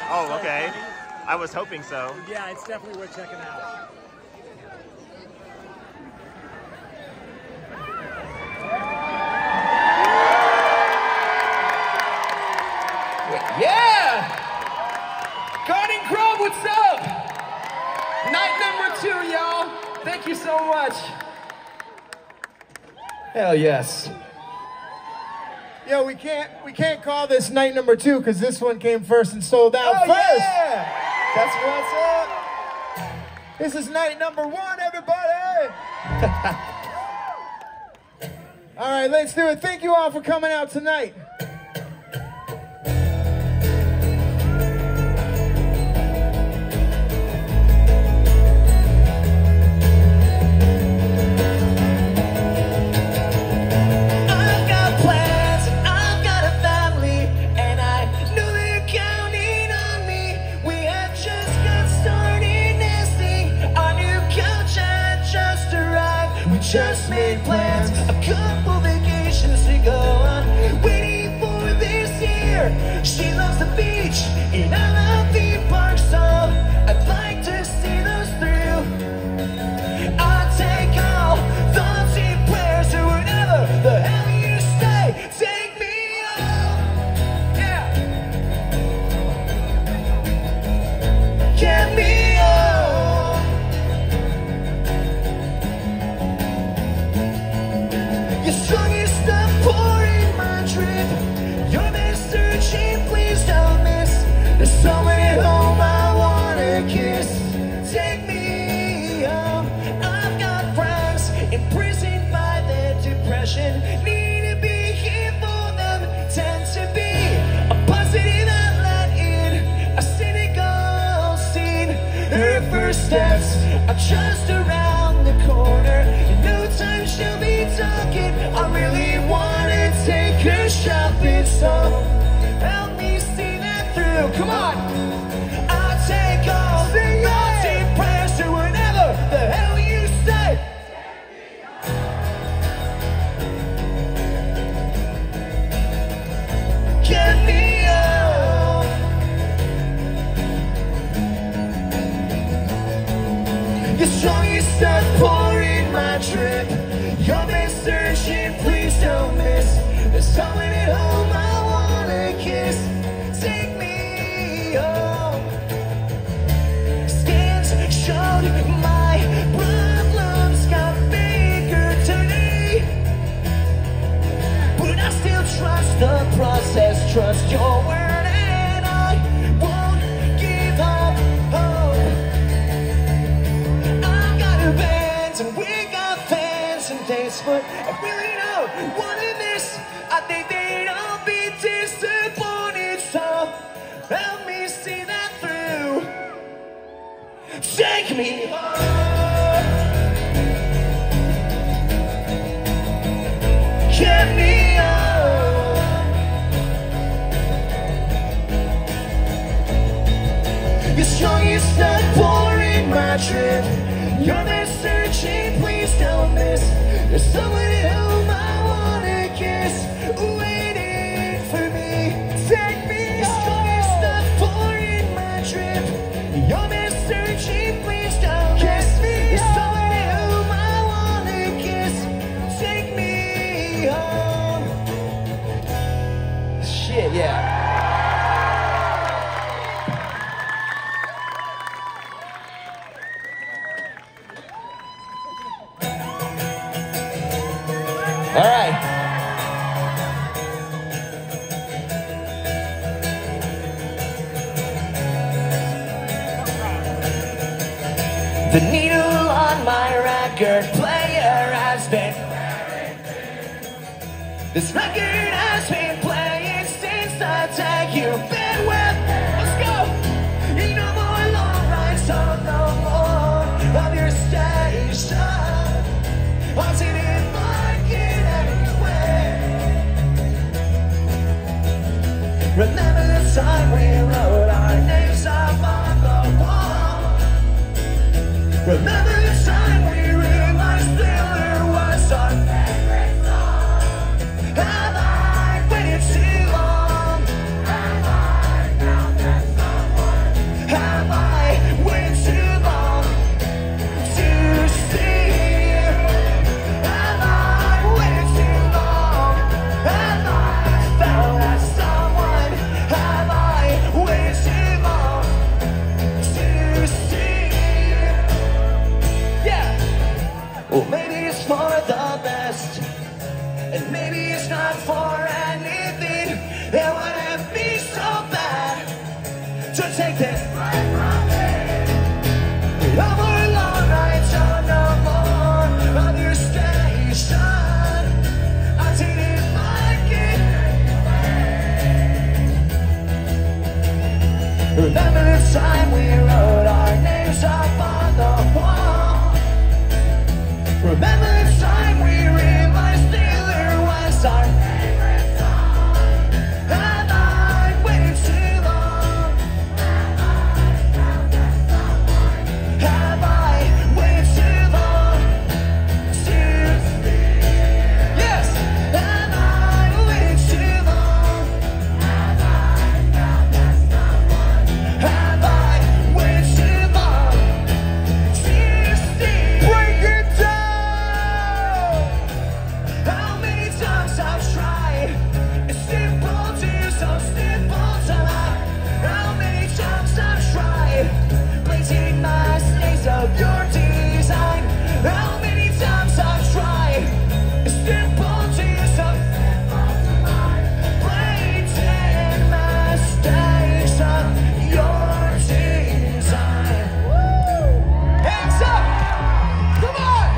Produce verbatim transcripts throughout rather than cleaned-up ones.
Oh, okay. I was hoping so. Yeah, it's definitely worth checking out. Yeah! Garden Grove, what's up? Night number two, y'all. Thank you so much. Hell yes. Yo, we can't we can't call this night number two because this one came first and sold out Oh, first. yeah! That's what's up. This is night number one, everybody. All right, let's do it. Thank you all for coming out tonight. Just made plans, a couple vacations to go on, waiting for this year. She loves the beach, and I love theme parks, so I'd like to see those through. I'll take all those team players to wherever the hell you stay. Take me home, yeah. Get me home. You're strong as the pouring my drip. You're best searching, please don't miss. There's someone at home I wanna kiss. Take me home. I've got friends imprisoned by their depression. Need to be here for them. Tend to be a positive outlet in a cynical scene. Her first steps are just around the corner. In no time she'll be talking. I really wanna take her shopping, so help me see that through. Come on, I'll take all naughty prayers to whatever the hell you say. Get me home. You're strong, you start pouring my drip. You're best searching, please don't miss. There's someone at home I wanna kiss. Take me home. Scans showed my problems got bigger today, but I still trust the process. Trust your word, and I won't give up hope. I've got a band and we got fans and dates, but I really don't want to miss. I think they'd all be disappointed, so help me see that through. Take me home. Get me home. You're strong, you start pouring my drip. You're best searching, please don't miss. There's someone at home I wanna kiss, waiting for me. Take me home. You're strong, you start pouring my drip. You're best searching, please don't kiss me. There's someone at home I wanna kiss. Take me home. Shit, yeah. All right. The needle on my record player has been. This record has been playing since the day you've been with. Let's go. You no more long rides, so no more of your station. I didn't like it anyway. Remember the time we wrote our names up on the wall. Remember the time we realized there was our favorite song. Have I waited too long? Have I found that someone? Remember the time we wrote our names up on the wall. Remember the time we realized Thriller was our favorite song. Have I waited too long? Have I found that someone? Have I waited too long to see? Yes. Have I waited too long? Have I found that someone? Have I waited too long to see? Break it down! How many times I've tried? It's simple to so simple to lie. How many times I've tried placing my mistakes of your design. How many times I've tried? It's simple to so simple to lie. Placing mistakes of your design. Woo! Hands up! Come on!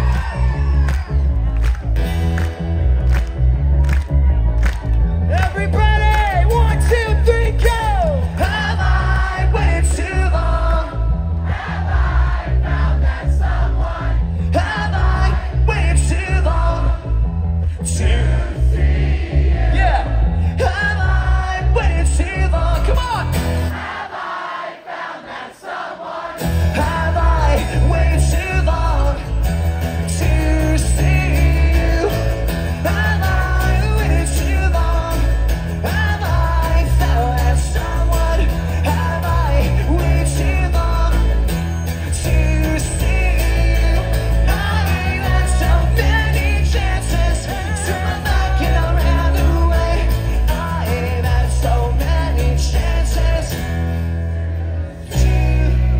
Everybody, one, two, three, go! Have I waited too long? Have I found that someone? Have I waited too long to see? Yeah. Have I waited too long? Come on. Have I found that someone? Have I waited too long to see you? Have I waited too long? Have I found that someone? Have I waited too long to see you? I've had so many chances to look around the way. I've had so many chances to see you.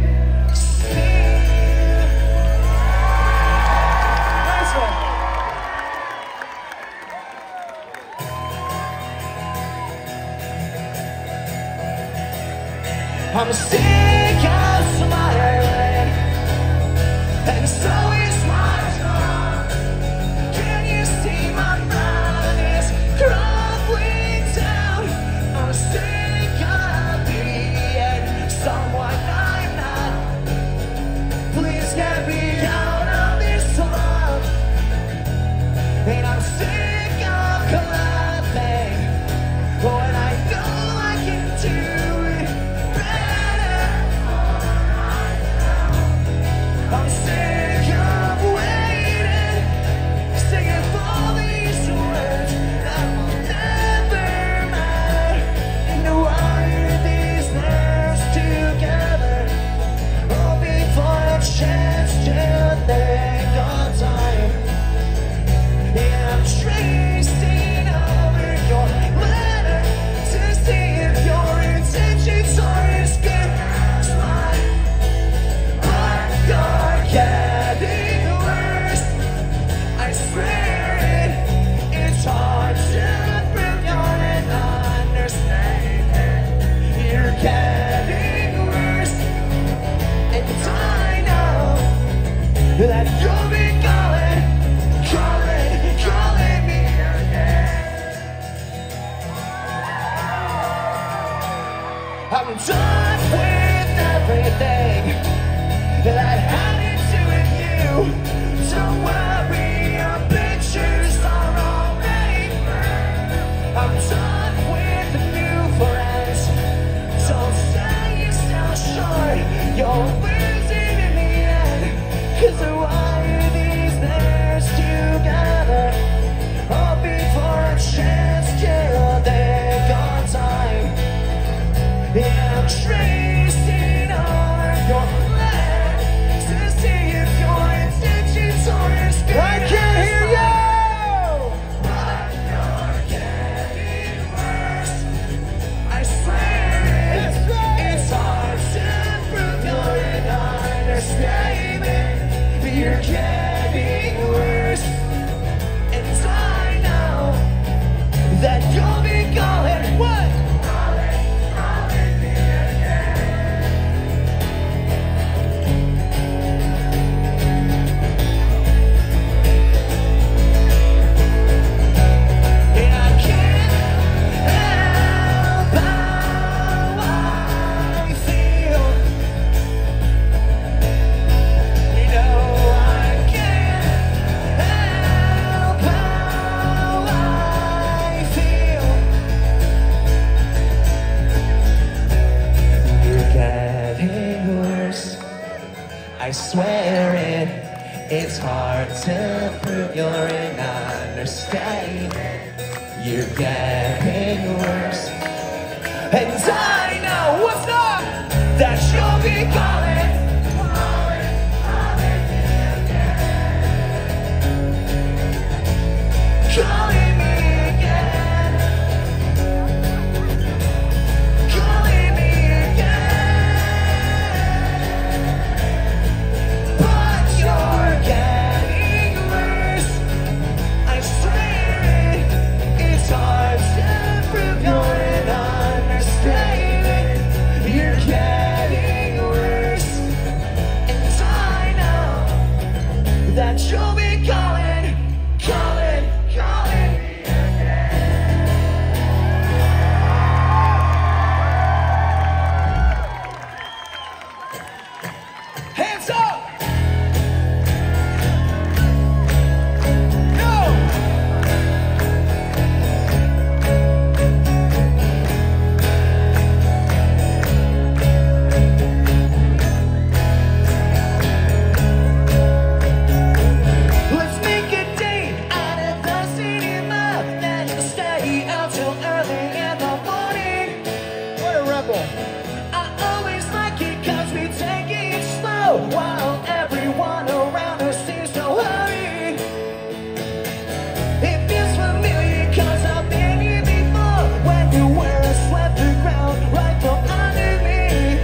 Nice one. I'm sick of smiling, and so is my tongue. Can you see my mind is crumbling down? I'm sick of being someone I'm not. Please get me out of this slump. And I'm sick of collapsing when I know I can do it better. I'm sick of waiting, sick of all these words that will never matter. And wire these nerves together, hoping for a chance to think on time. And I'm tracing over your letter to see if your intentions are as good as mine. But you're getting worse. I swear it, it's hard to prove you're an understatement. You're getting worse, and I know that you'll be calling, calling, calling me again. I'm done with everything that had to do with you. Don't worry, your pictures are already burned. I'm done with the new friends. Don't say you're still sure you're losing in the end. 'Cause I wire these nerves together, hoping for a chance to think on time. And I'm tracing on your letter to see if your intentions are as good I can't as hear mine. you! But you're getting worse. I swear it, it's hard to prove you're an understatement. You're getting worse, and I know that you'll be going. What? Calling, calling me again. I swear it, it's hard to prove you're an understatement. You're getting worse. And I know what's up, that you'll be calling. Calling me again. Calling me again. But you're getting worse. I swear it, it's hard to prove you're an understatement. You're getting worse. And I know that you'll be calling, calling, calling me again. Hands up! No! Let's make a date out of the cinema. Then you'll stay out till early in the morning. What a rebel. I always like it cause we take it slow while everyone around us seems so hurried. It feels familiar cause I've been here before when you were a swept the ground right from under me.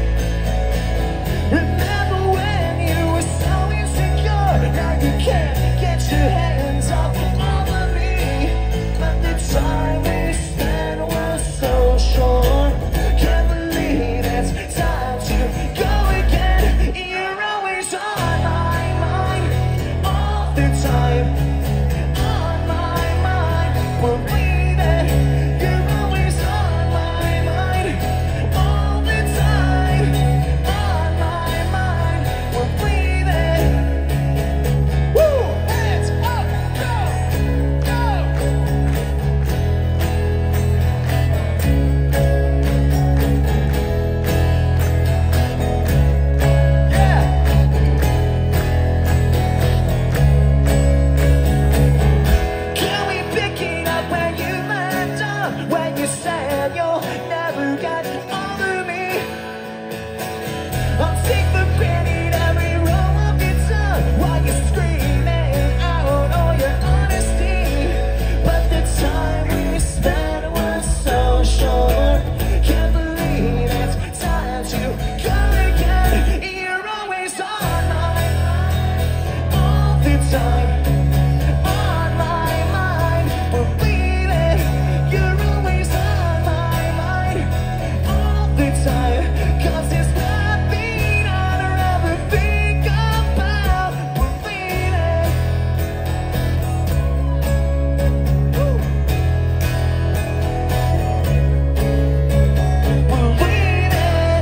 Remember when you were so insecure? Now you can't get your hands off all of me. But the time we spent was so short. Can't believe it's time to go again. You're always on my mind all the time. On my mind, we're bleeding. You're always on my mind all the time. On my mind, we're bleeding. Woo! Hands up, go, go. Yeah. Can we pick it up when you left off? When you said you'll never get over me? I'll take for granted every roll of your tongue while you're screaming out all your honesty. But the time we spent was so short. Can't believe it's time to go again. You're always on my mind all the time. On my mind, we're bleeding. You're always on my mind all the time. Cause there's nothing I'd rather think about. We're bleeding. Woo. We're bleeding.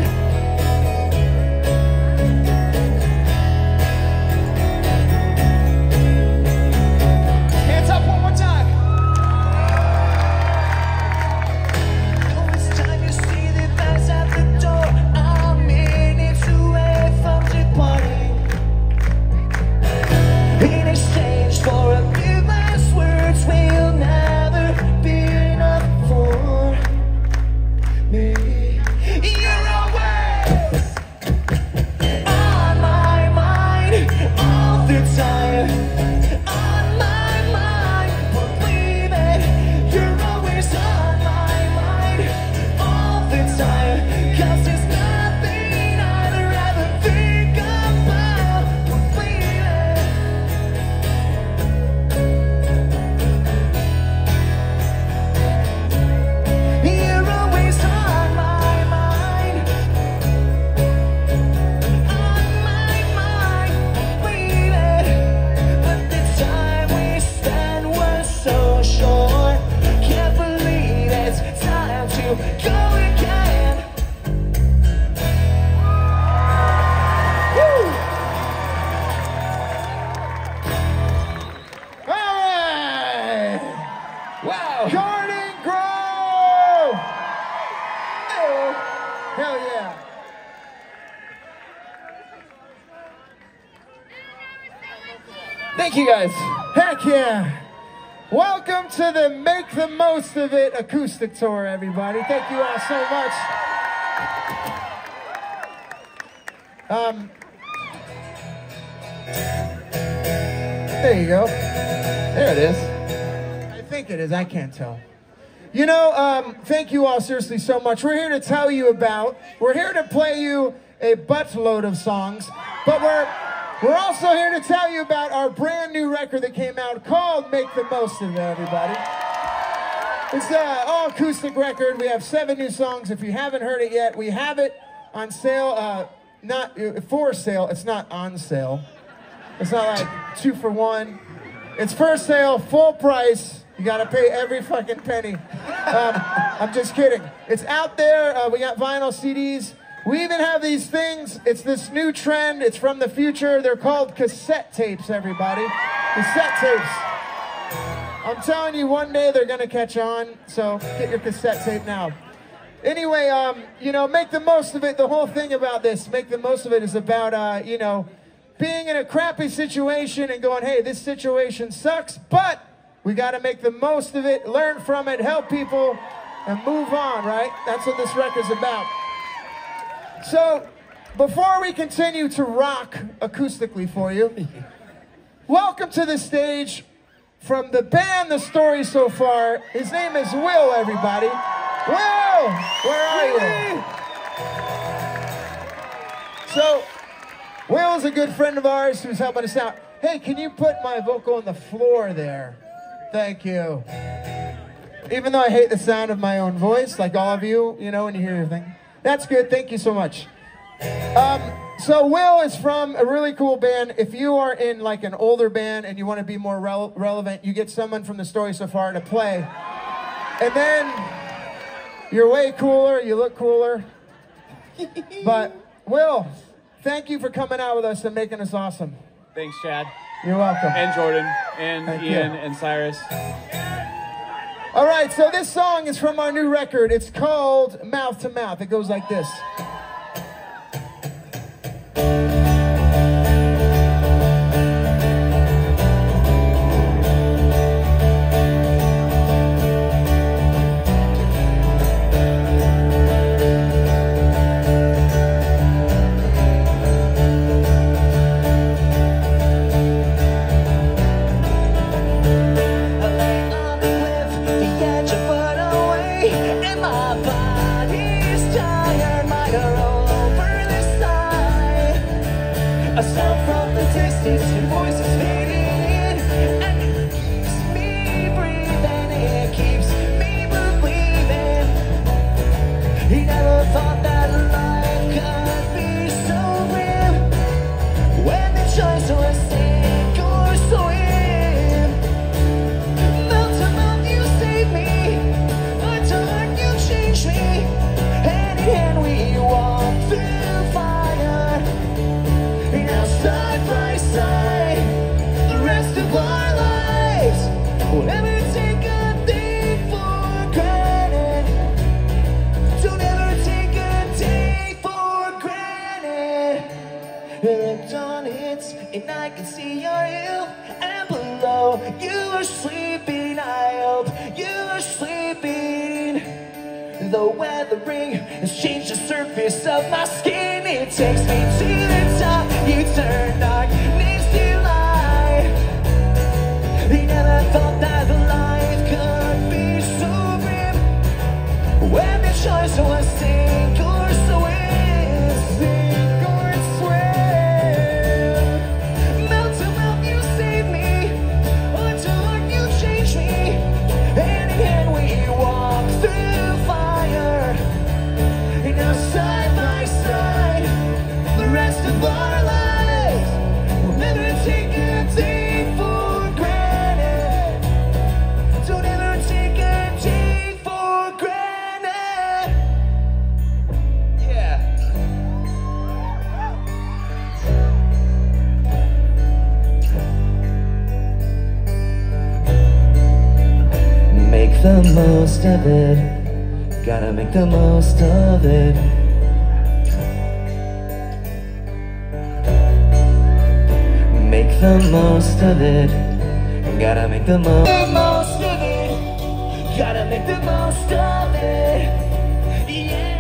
Hands up one more time. Oh, it's time you see the face at the door. I'm minutes away from departing. In exchange for a few last words, will never be enough for me. You're always on my mind all the time. On my mind, we're bleeding. You're always on my mind all the time. Cause there's nothing I'd rather think about. We're bleeding. You're always on my mind. On my mind, we're bleeding. But the time we spent was so short. Can't believe it's time to go again. Woo! All right. Wow. Garden Grove. Hell yeah. Thank you guys. Heck yeah. Welcome to the Make the Most of It acoustic tour, everybody. Thank you all so much. Um, there you go. There it is. I think it is. I can't tell. You know, um, thank you all seriously so much. We're here to tell you about, we're here to play you a buttload of songs, but we're we're also here to tell you about our brand new record that came out called Make the Most of It, everybody. It's an all acoustic record. We have seven new songs. If you haven't heard it yet, we have it on sale, uh, not uh, for sale. It's not on sale. It's not like two for one. It's for sale, full price. You gotta pay every fucking penny. Um, I'm just kidding. It's out there. Uh, we got vinyl C Ds. We even have these things. It's this new trend. It's from the future. They're called cassette tapes, everybody. Cassette tapes. I'm telling you, one day they're gonna catch on. So get your cassette tape now. Anyway, um, you know, make the most of it. The whole thing about this, make the most of it, is about, uh, you know, being in a crappy situation and going, hey, this situation sucks, but we got to make the most of it, learn from it, help people, and move on, right? That's what this record's about. So, before we continue to rock acoustically for you, welcome to the stage from the band The Story So Far. His name is Will, everybody. Will, where are you? So, Will is a good friend of ours who's helping us out. Hey, can you put my vocal on the floor there? Thank you. Even though I hate the sound of my own voice, like all of you, you know, when you hear your thing. That's good. Thank you so much. Um, so Will is from a really cool band. If you are in like an older band and you want to be more rele relevant, you get someone from The Story So Far to play. And then you're way cooler. You look cooler. But Will, thank you for coming out with us and making us awesome. Thanks, Chad. You're welcome. And Jordan, and Thank Ian, you. and Cyrus. All right, so this song is from our new record. It's called Mouth to Mouth. It goes like this. And I can see your hill and below. You are sleeping, I hope you are sleeping. The weathering has changed the surface of my skin. It takes me to the top. You turn darkness to light. They never thought that life could be so grim. When the choice was sink or swim. The most of it, gotta make the most of it. Make the most of it. Gotta make the most, the most of it. Gotta make the most of it. Yeah.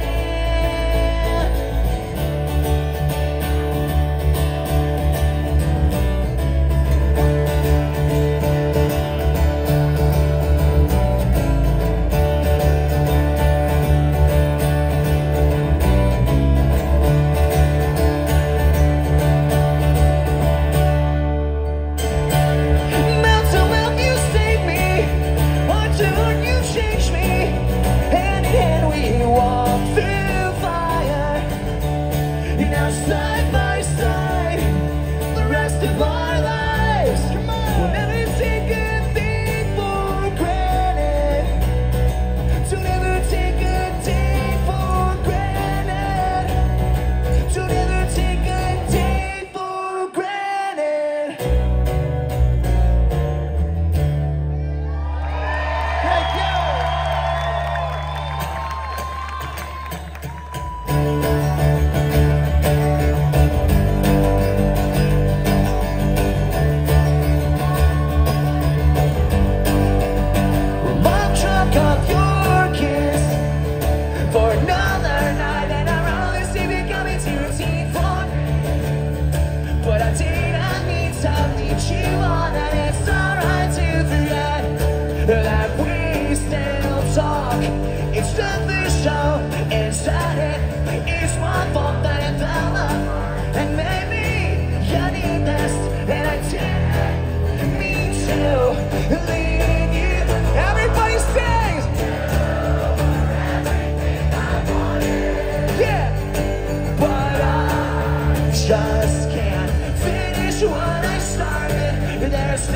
Just can't finish what I started. There's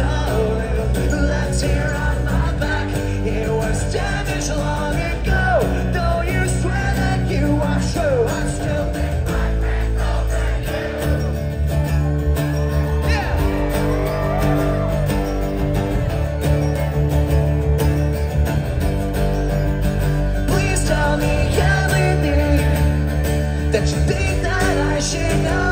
no room left here on my back. It was damaged long ago. Though you swear that you are true, I still think my friend over you. Yeah. Please tell me everything that you think that I should know.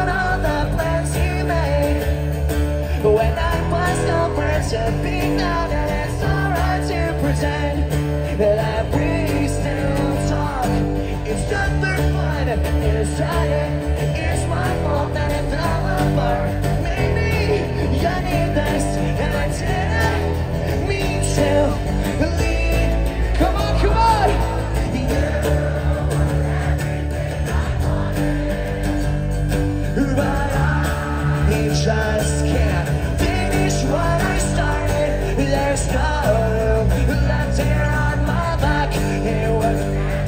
When I was no person, being now that it's alright to pretend that we still talk. It's just for fun, is that it? It's my fault that it fell apart. Maybe you need this, and I didn't mean to leave. Come on, come on! You were everything I wanted, but I just can't what I started. There's no room left here on my back. It was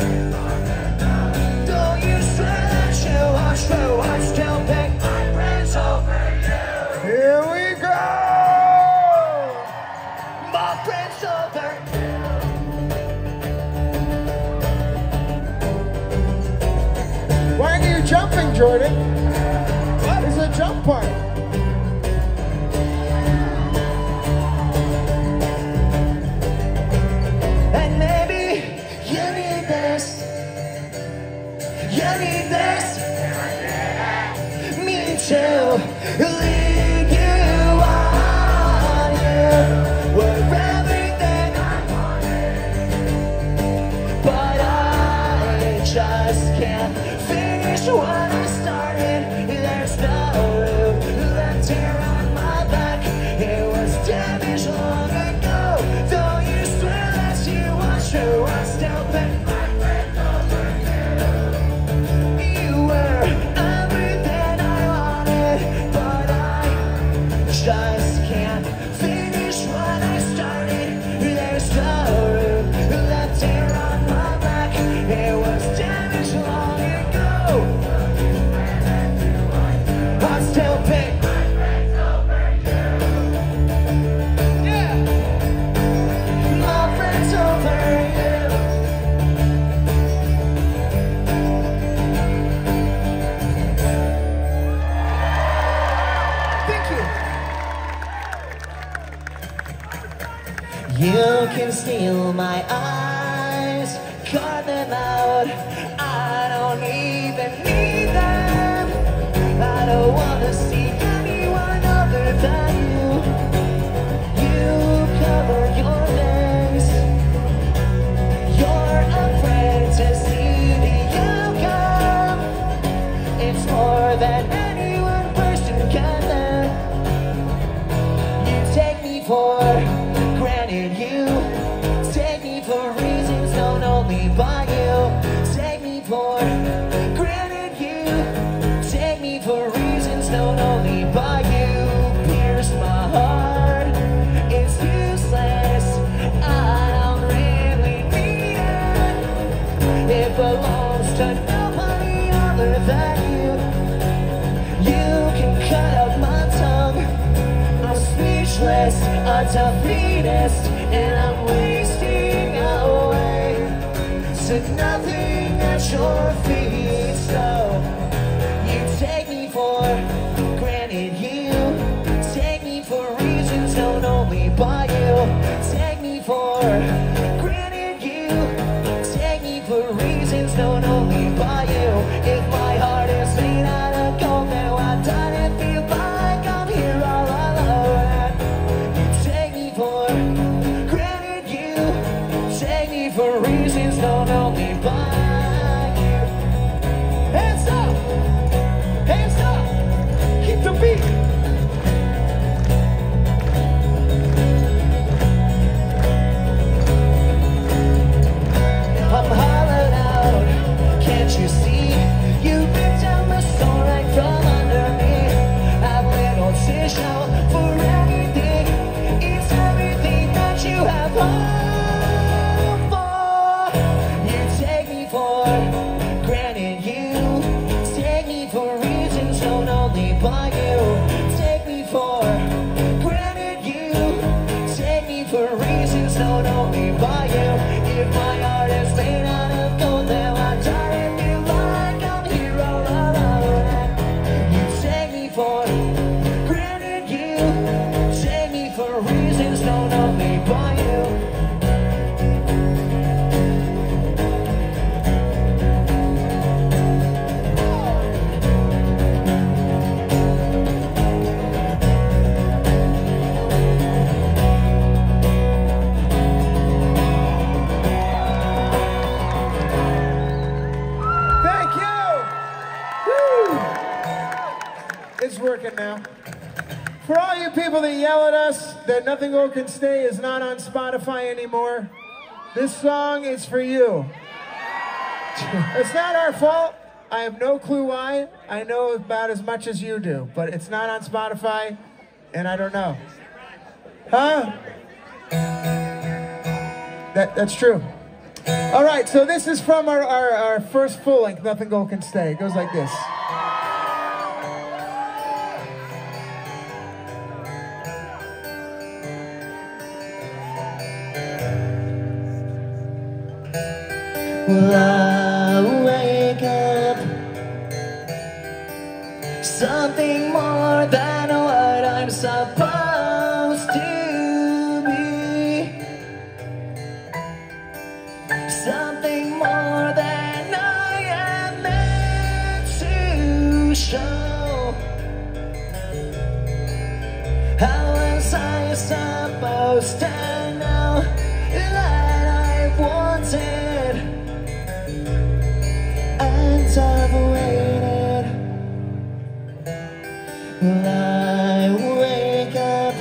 though you swear that you are true, I still pick my friends over you. Here we go! My friends over you. Why are you jumping, Jordan? What is a jump part? to lead you on. You were everything I wanted, but I just can't finish what I started. There's no room left here on my back. It was damaged long ago. Though you swear that you are true, I still think my friend over you. You were everything I wanted, but I just can't finish what I started. There's no room left here on my back. It was damaged long ago. I still pick my friends over you. Yeah, my friends over you. Thank you. You can steal my eyes, cut them out. I don't even need them. I don't wanna see anyone other for granted. You take me for reasons known only by you. Pierce my heart, it's useless. I don't really need it. It belongs to nobody other than you. You can cut out my tongue. I'm speechless, a defeatist, and I'm wasting away to nothing at your feet. So you take me for granted. You take me for reasons known only by you. Take me for granted. You take me for reasons known only by you. If my heart is made out of gold, now I die and feel like I'm here all alone. You take me for granted. You take me for reasons known only by you. Hands up! Hands up! Keep the beat! I'm hollowed out, can't you see? You ripped out my soul right from under me. I've little tissue for anything. It's everything that you have hoped for. You take me for granted. You take me for reasons known only by you. Take me for granted. You take me for reasons known only by you. If my heart is made out of gold, then I die and feel like I'm here all alone. You take me for granted. You take me for reasons known only by you. Thank you! Woo! It's working now. For all you people that yell at us that Nothing Gold Can Stay is not on Spotify anymore, this song is for you. It's not our fault. I have no clue why. I know about as much as you do, but it's not on Spotify, and I don't know. Huh? That, that's true. All right, so this is from our, our, our first full length, Nothing Gold Can Stay. It goes like this. Well, I wake up something more than what I'm supposed to be. Something more than I am meant to show. How was I supposed to know that I wanted? And I've waited. Well, I wake up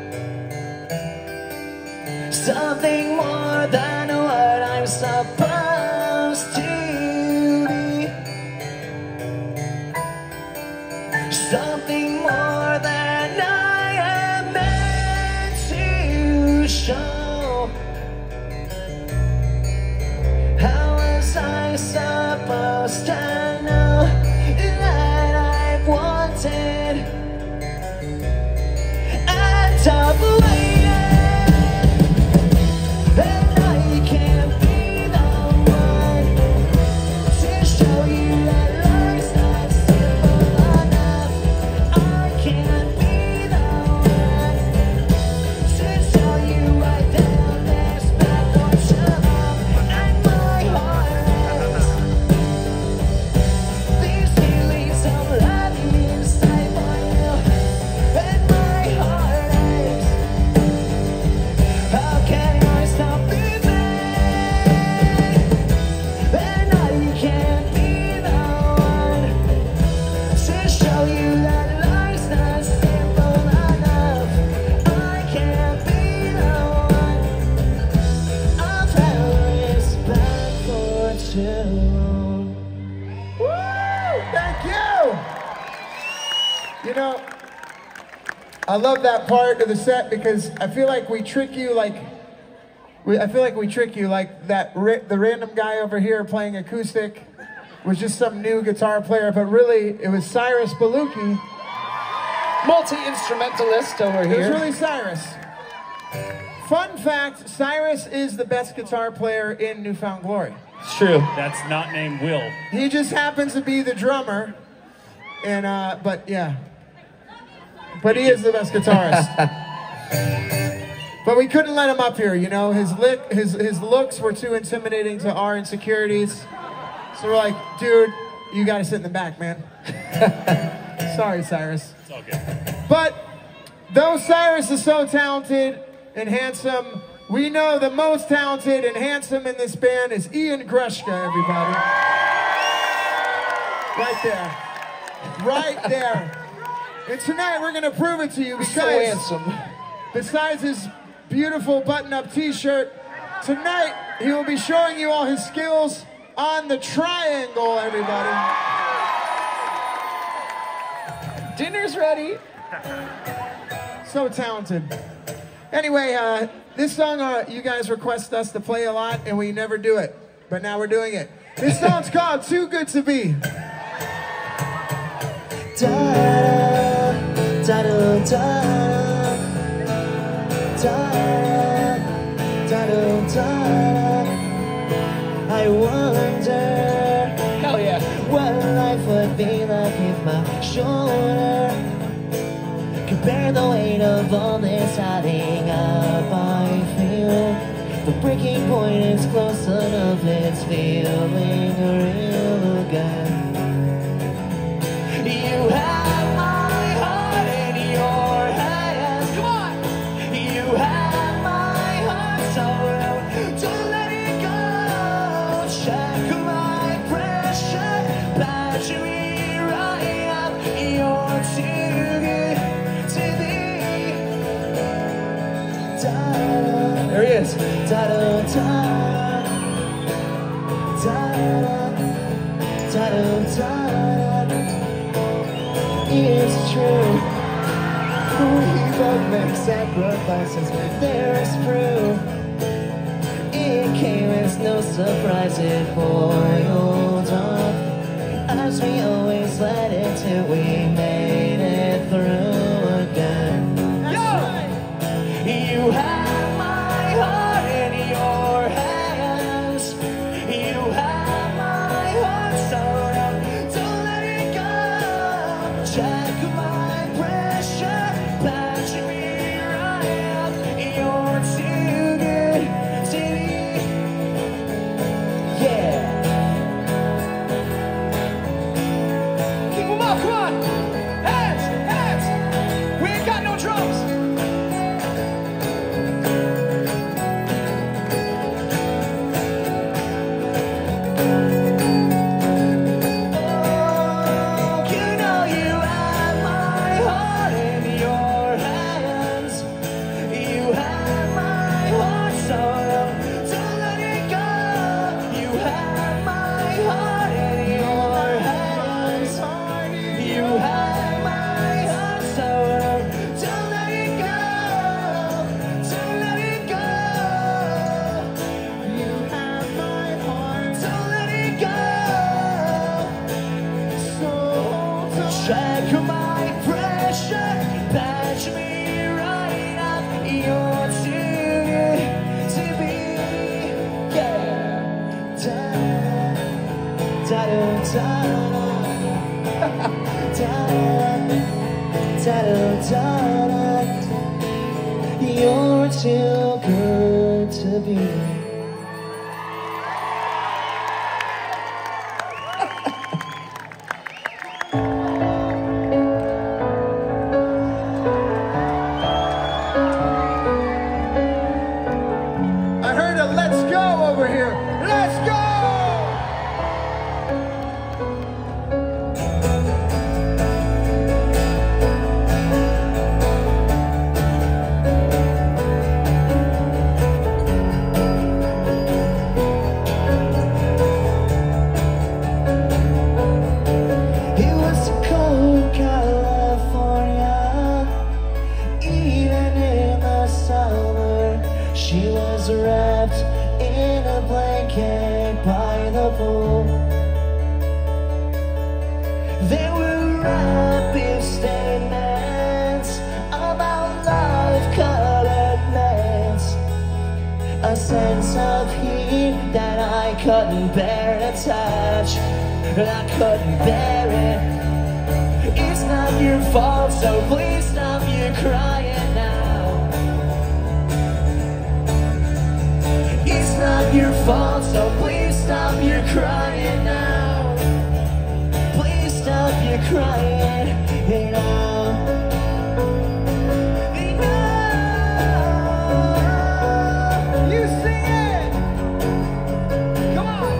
something more than what I'm supposed to be. Something more than I am meant to show. How was I supposed to know that I've wanted? And I've waited, and I can't be the one to show you that life's not simple enough. I can't be the one to tell you right down this backwards up, and my heart is You know, I love that part of the set because I feel like we trick you like, we, I feel like we trick you like that, ra the random guy over here playing acoustic was just some new guitar player, but really it was Cyrus Baluki. Multi-instrumentalist over here. It was really Cyrus. Fun fact, Cyrus is the best guitar player in New Found Glory. It's true. That's not named Will. He just happens to be the drummer, and uh, but yeah. But he is the best guitarist. But we couldn't let him up here, you know. His lick, his his looks were too intimidating to our insecurities. So we're like, dude, you got to sit in the back, man. Sorry, Cyrus. It's all good. But though Cyrus is so talented and handsome, we know the most talented and handsome in this band is Ian Grushka, everybody. Right there. Right there. And tonight we're going to prove it to you because So handsome. besides his beautiful button-up t-shirt, tonight he will be showing you all his skills on the triangle, everybody. Dinner's ready. So talented. Anyway, uh, this song uh, you guys request us to play a lot, and we never do it. But now we're doing it. This song's called Too Good to Be. I wonder Hell yeah. what life would be like if my shoulder compare the weight of all this adding up. I feel the breaking point is close enough, it's feeling real again. You have my heart in your hands. Come on. You have my heart, so don't let it go. Check my pressure, patch me right up. You're too good to be. Da-da. There he is. Da-da-da. Da-da. Da-da-da. It's true. We both make sacrifices. There's proof. It came as no surprise. It boiled up as we always let it till we made it through again. That's right. You have my heart in your hands. You have my heart so don't, don't let it go. Check my pressure, patch me right up. You're too good to be. Yeah. Keep 'em up, come on. Hands, hands. We ain't got no drums. Check my pressure, patch me right up. You're too good to be. Yeah. Da da da da da da da. You're too good to be. There were rapid statements about love-colored mess, a sense of heat that I couldn't bear to touch, I couldn't bear it. It's not your fault, so please stop your crying now. It's not your fault, so please stop your crying now. Please stop your crying now. You sing it! Come on!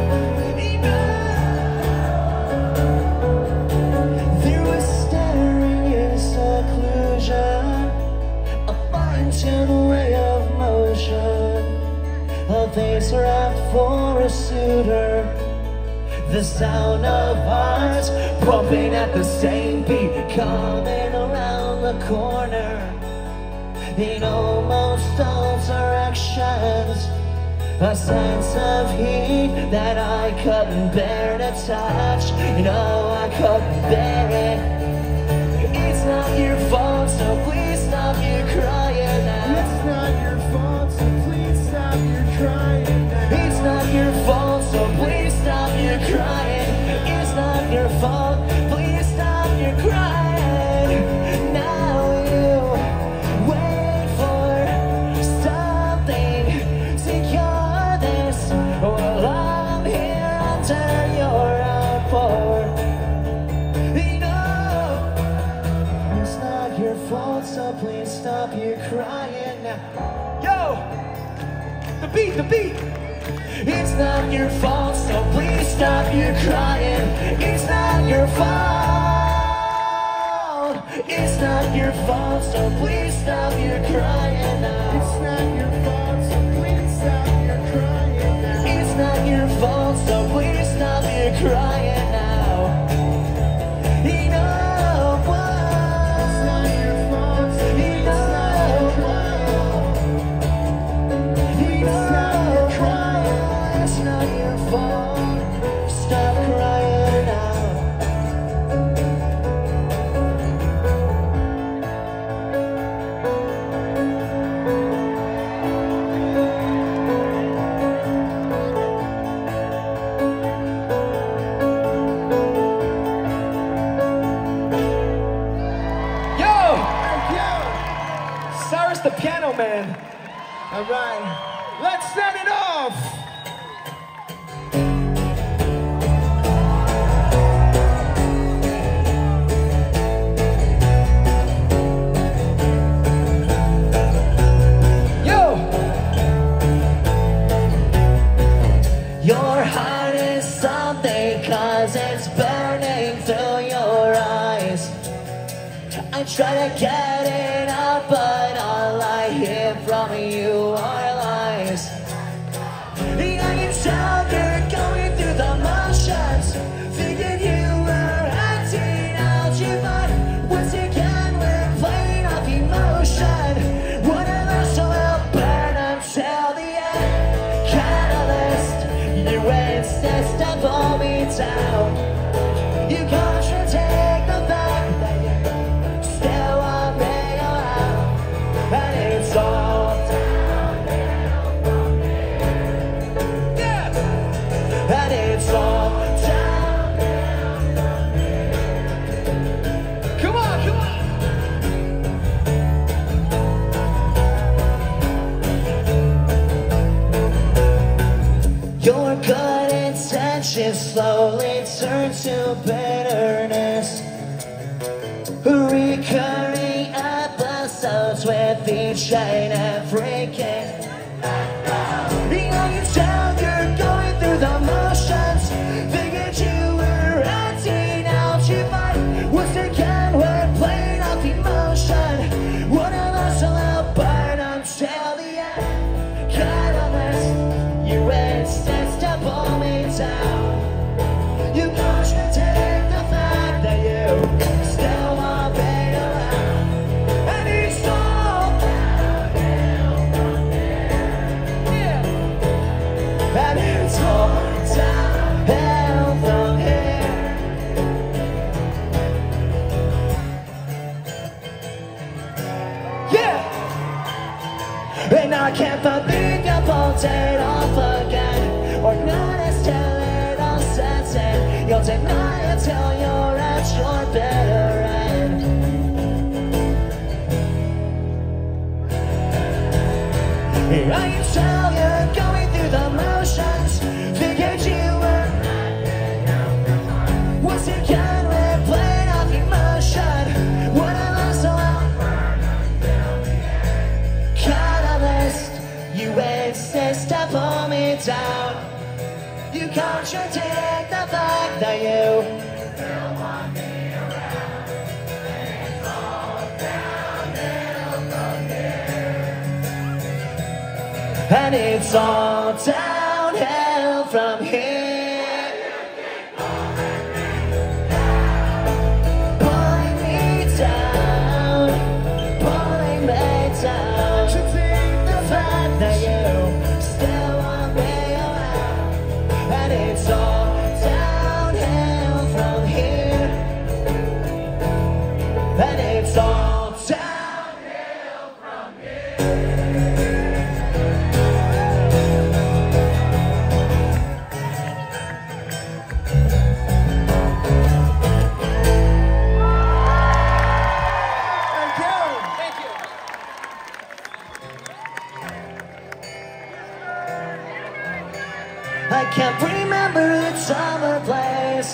There was staring in seclusion, a fine-tuned way of motion, a face wrapped for a suitor, the sound of hearts pumping at the same beat, coming around the corner in almost all directions, a sense of heat that I couldn't bear to touch. No, I couldn't bear it. It's not your fault, so please stop your crying now. It's not your fault, so please stop your crying now. It's not your fault, so please stop your crying. It's not your fault, please stop your crying. Now you wait for something to cure this. Well, I'm here under your outpour. You know, it's not your fault, so please stop your crying now. Yo, the beat, the beat. It's not your fault, so please stop your crying. It's not your fault. It's not your fault, so please stop your crying now. It's not your fault, so please stop your crying now. It's not your fault, so please stop your crying now. You know what? It's not your fault, so please stop your crying. You know crying. It's not your fault. Stop crying now. Cyrus the Piano Man. All right, let's set it off. Yo! Your heart is something, cause it's burning through your eyes. I try to get it out, but all I hear from you are lies. I can tell you're going through the motions, thinking you were acting out your mind. Once again, we're playing off emotion. One of us will burn until the end. Catalyst, you insist to pull me down. You contradict the fact that you still want me around, and it's all downhill from here. Yeah, and it's all downhill from here. Come on, come on. Your good intentions slowly turn to bitterness. Recurring episodes with each and every kid. You can tell you're going through the motions, figured you were acting out your mind. Once again, we're playing off emotion. One of us will burn until the end. Catalyst, you insist to pull me down. You contradict the fact that you still want me around, and it's all downhill. until you're at your better end. I can tell you're going through the motions, figured you were once again we're playing off emotion. What I lost so well, catalyst, you insist to pull me down. You contradict the fact that you still want me around. It's all downhill from here. And it's all downhill from here. Pulling me down, pulling me down. The fact that you still want me around. And it's all downhill from here. And it's all downhill from here. I can't remember the time or place,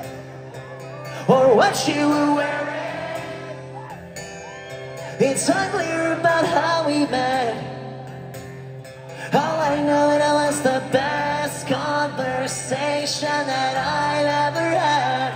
or what you were wearing. It's unclear about how we met. All I know is it was the best conversation that I've ever had.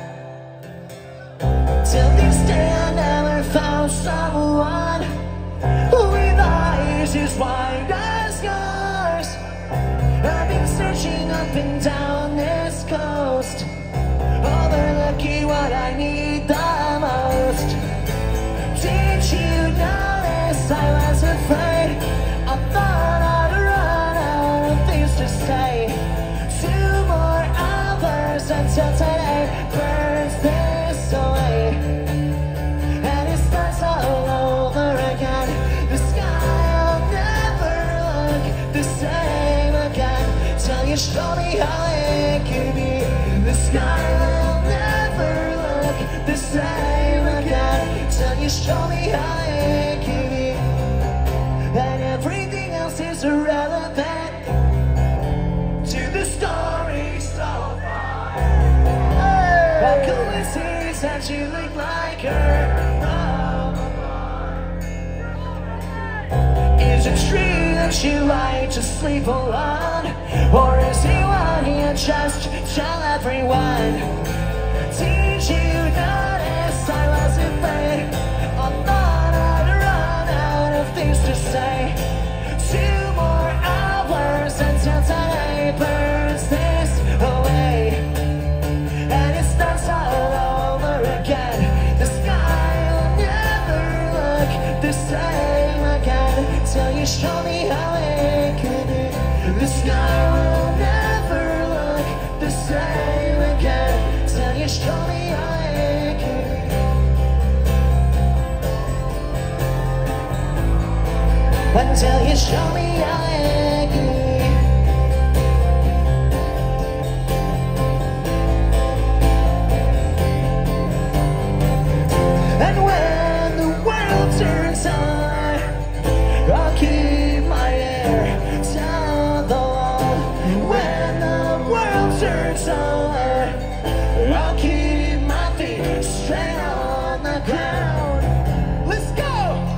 Till this day I never found someone with eyes as wide as yours. I've been searching up and down this coast, overlooking what I need the most. Did you notice I was afraid? I thought I'd run out of things to say. Two more hours until today burns this away. And it starts all over again. The sky will never look the same again till you show me how it could be. The sky will never look the same again till you show me how it could be. And everything else is irrelevant to the story so far. How coincidence that you look like her. Is it true that you like to sleep alone? Or is he what you just tell everyone? Did you notice I was afraid? I thought I'd run out of things to say. Two more hours until today burns this away. And it starts all over again. The sky will never look the same again till you show me how it could be. The sky will never look the same again till you show me how it could be. Until you show me how it could be. And when the world turns on, I'll keep my ear to the wall. When the world turns on, I'll keep my feet straight on the ground. Let's go!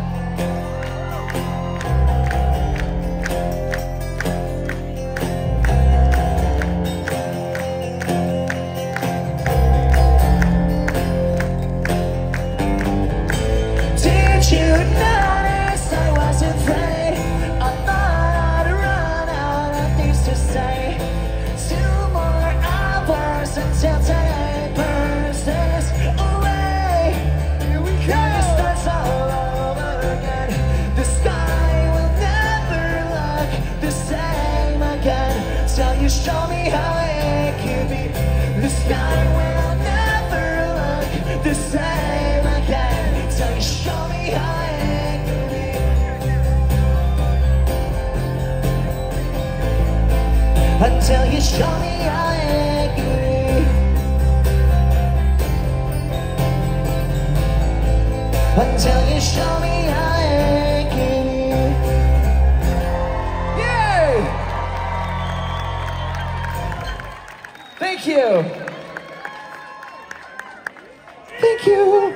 Did you notice I was afraid? I thought I'd run out of things to say. Two more hours until today burns this away. Here we go. It starts all over again. The sky will never look the same again till you show me how it could be. The sky will never look the same again till you show me how it could be. Until you show me how it could be. until you show me how it can. Yay! Thank you. Thank you.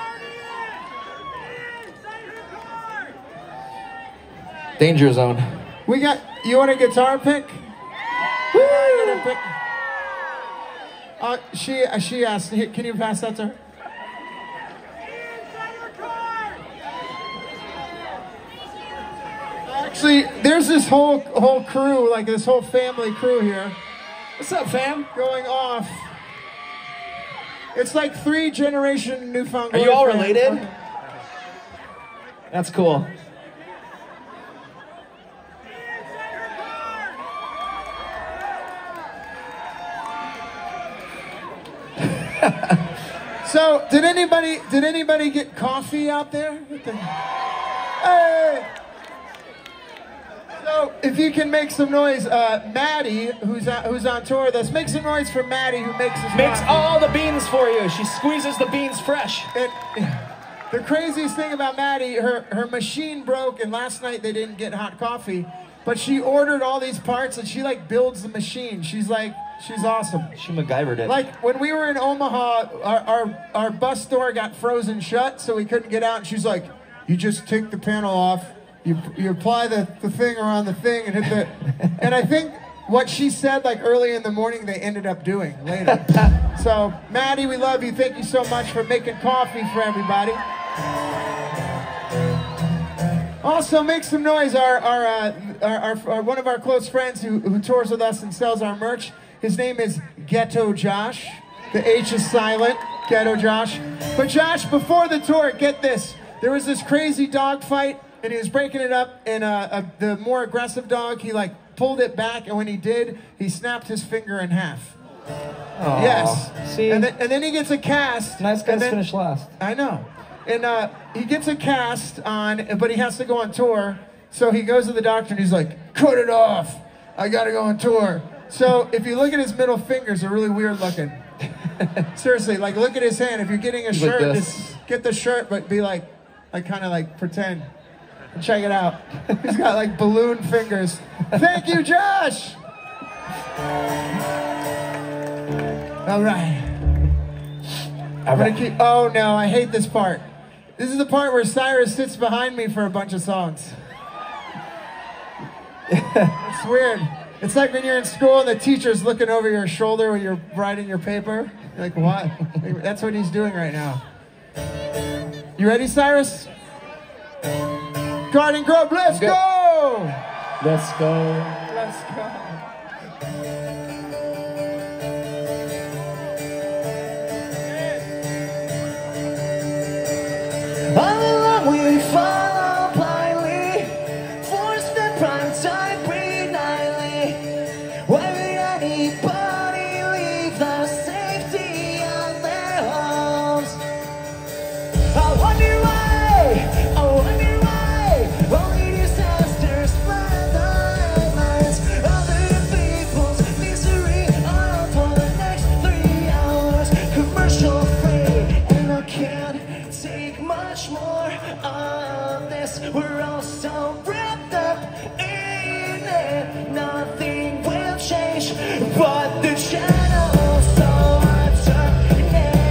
Danger zone. We got, you want a guitar pick? Woo! Pick. Uh, she, uh, she asked, here, can you pass that to her? Actually, there's this whole whole crew, like this whole family crew here, What's up, fam? going off. It's like three generation Newfound Are you Glory all fans. related? That's cool. So, did anybody did anybody get coffee out there? What the- Hey! So, if you can make some noise, uh, Maddie, who's on, who's on tour with us, make some noise for Maddie, who makes his Makes coffee. all the beans for you. She squeezes the beans fresh. And the craziest thing about Maddie, her her machine broke, and last night they didn't get hot coffee. But she ordered all these parts, and she like builds the machine. She's like, she's awesome. She MacGyvered it. Like when we were in Omaha, our, our our bus door got frozen shut, so we couldn't get out. And she's like, "You just take the panel off, you you apply the, the thing around the thing, and hit the." And I think what she said, like early in the morning, they ended up doing later. So Maddie, we love you. Thank you so much for making coffee for everybody. Also, make some noise. Our our, uh, our, our, our one of our close friends who, who tours with us and sells our merch. His name is Ghetto Josh. The H is silent. Ghetto Josh. But Josh, before the tour, get this. There was this crazy dog fight, and he was breaking it up. And uh, uh, the more aggressive dog, he like pulled it back, and when he did, he snapped his finger in half. Aw. Yes. See, And then, and then he gets a cast. nice guys and then- finish last. I know. And uh, he gets a cast on, but he has to go on tour. So he goes to the doctor and he's like, cut it off. I got to go on tour. So if you look at his middle fingers, they're really weird looking. Seriously, like look at his hand. If you're getting a Like shirt, this. just get the shirt, but be like, like kind of like pretend. And check it out. He's got like balloon fingers. Thank you, Josh. All right. I'm gonna keep. Oh no, I hate this part. This is the part where Cyrus sits behind me for a bunch of songs. It's weird. It's like when you're in school and the teacher's looking over your shoulder when you're writing your paper. You're like, what? That's what he's doing right now. You ready, Cyrus? Garden Grove, let's Good. go! Let's go. Let's go. All along we follow blindly, forced the prime time breathe nightly. Why would anybody leave the safety of their homes? I wonder why, I wonder why, only disasters flood the headlines. Other people's misery all for the next three hours. Commercial free, and I can't take much more of this. We're all so wrapped up in it. Nothing will change but the channel. So I turn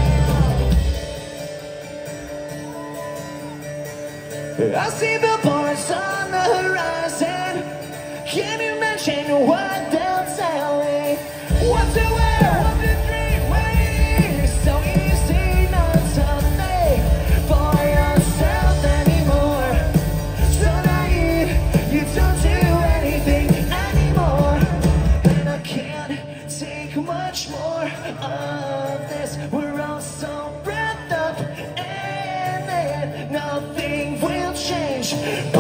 now. I see the bars on the horizon. Can you mention what they'll tell me? What to wear? What to dream? Waiting. It's so easy not to think for yourself anymore. So naive, you don't do anything anymore. And I can't take much more of this. We're all so wrapped up in it. Nothing will change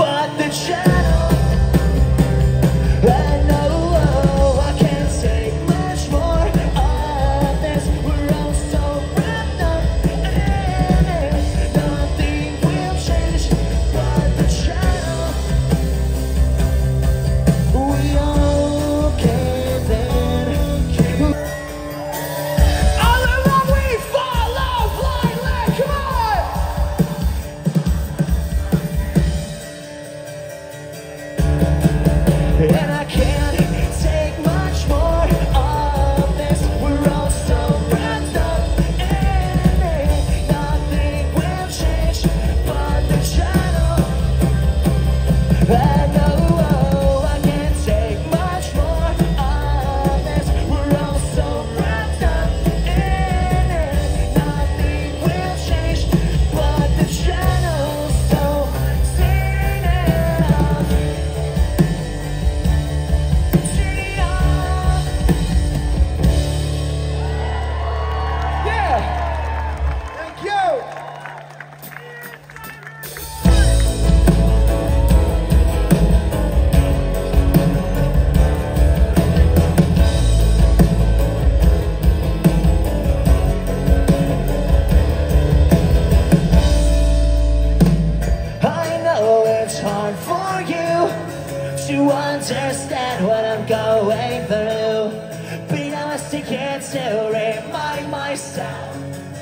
understand what I'm going through, but I must take it to remind myself.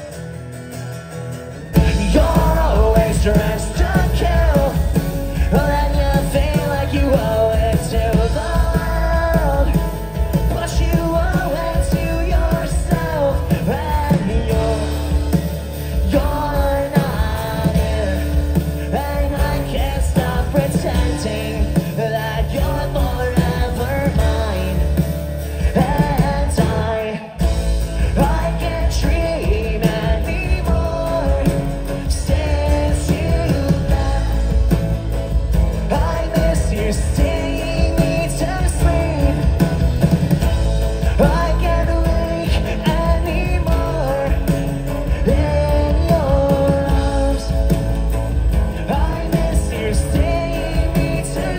You're always dressed to kill, then you feel like you owe it to the world, but you owe it to yourself. And you're, you're not here, and I can't stop pretending that you're forever mine. And I, I can't dream anymore since you left. I miss you singing me to sleep. I can't wake anymore in your arms. I miss you singing me to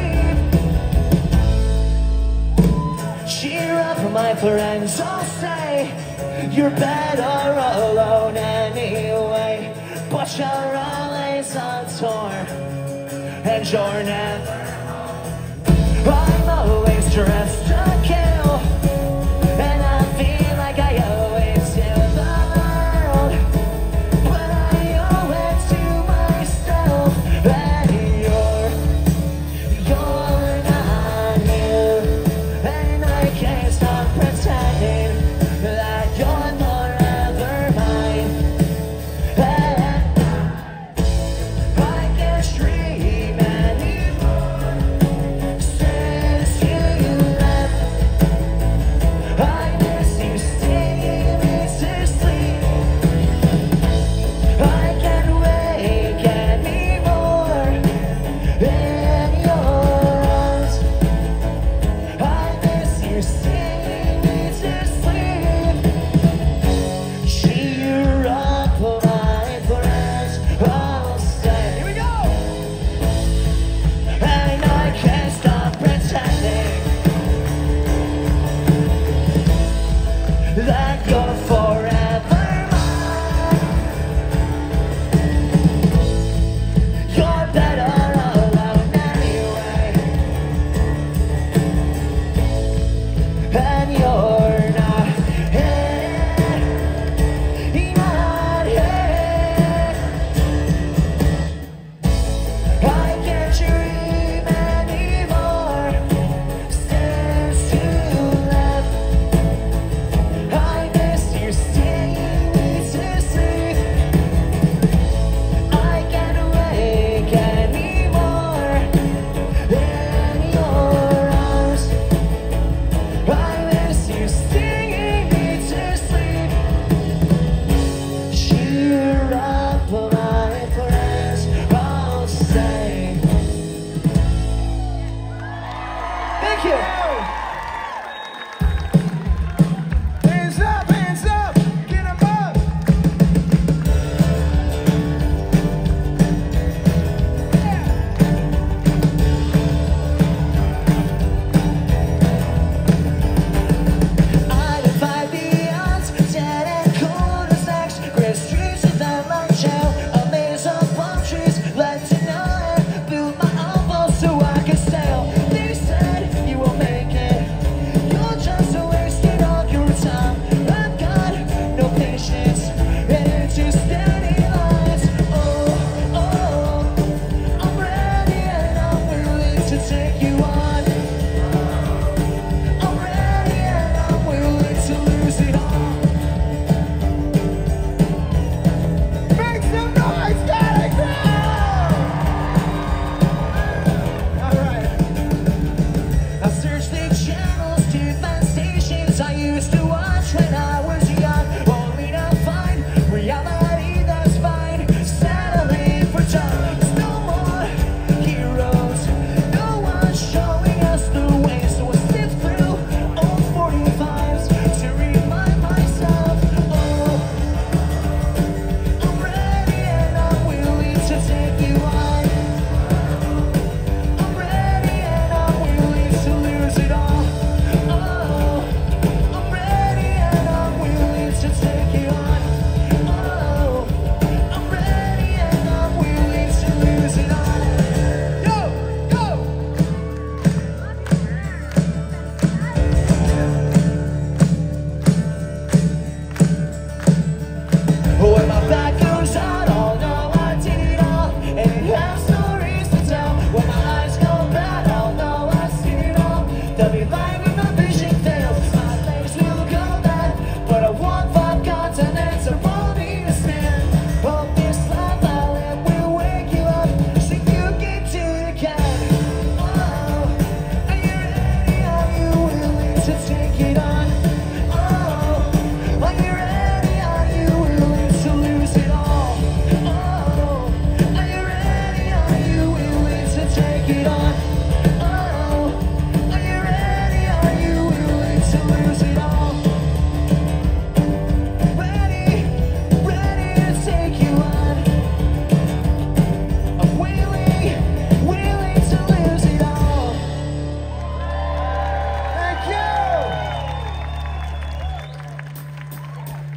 sleep. Cheer up, my friends, I'll say you're better alone anyway, but you're always on tour, and you're never home. I'm always dressed to kill, and I feel like I owe it to the world, but I owe it to myself. And you're, you're not here, and I can't stop pretending that you're forever mine. And I can't dream anymore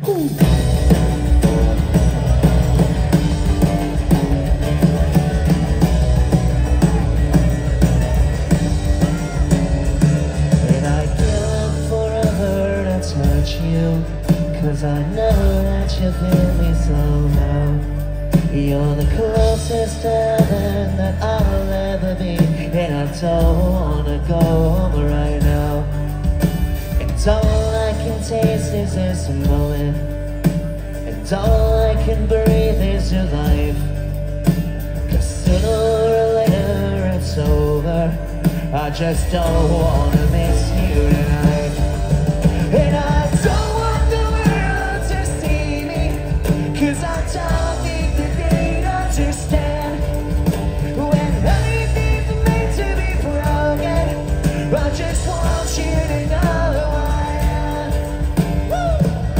Cause I know that you feel me somehow. You're the closest to heaven that I'll ever be, and I don't wanna go home right now. And all I can taste is this moment, and all I can breathe is your life. Cause sooner or later it's over, I just don't wanna miss you tonight. And I don't cause I don't think that they'd understand when everything's meant to be broken. I just want you to know who I am. Woo!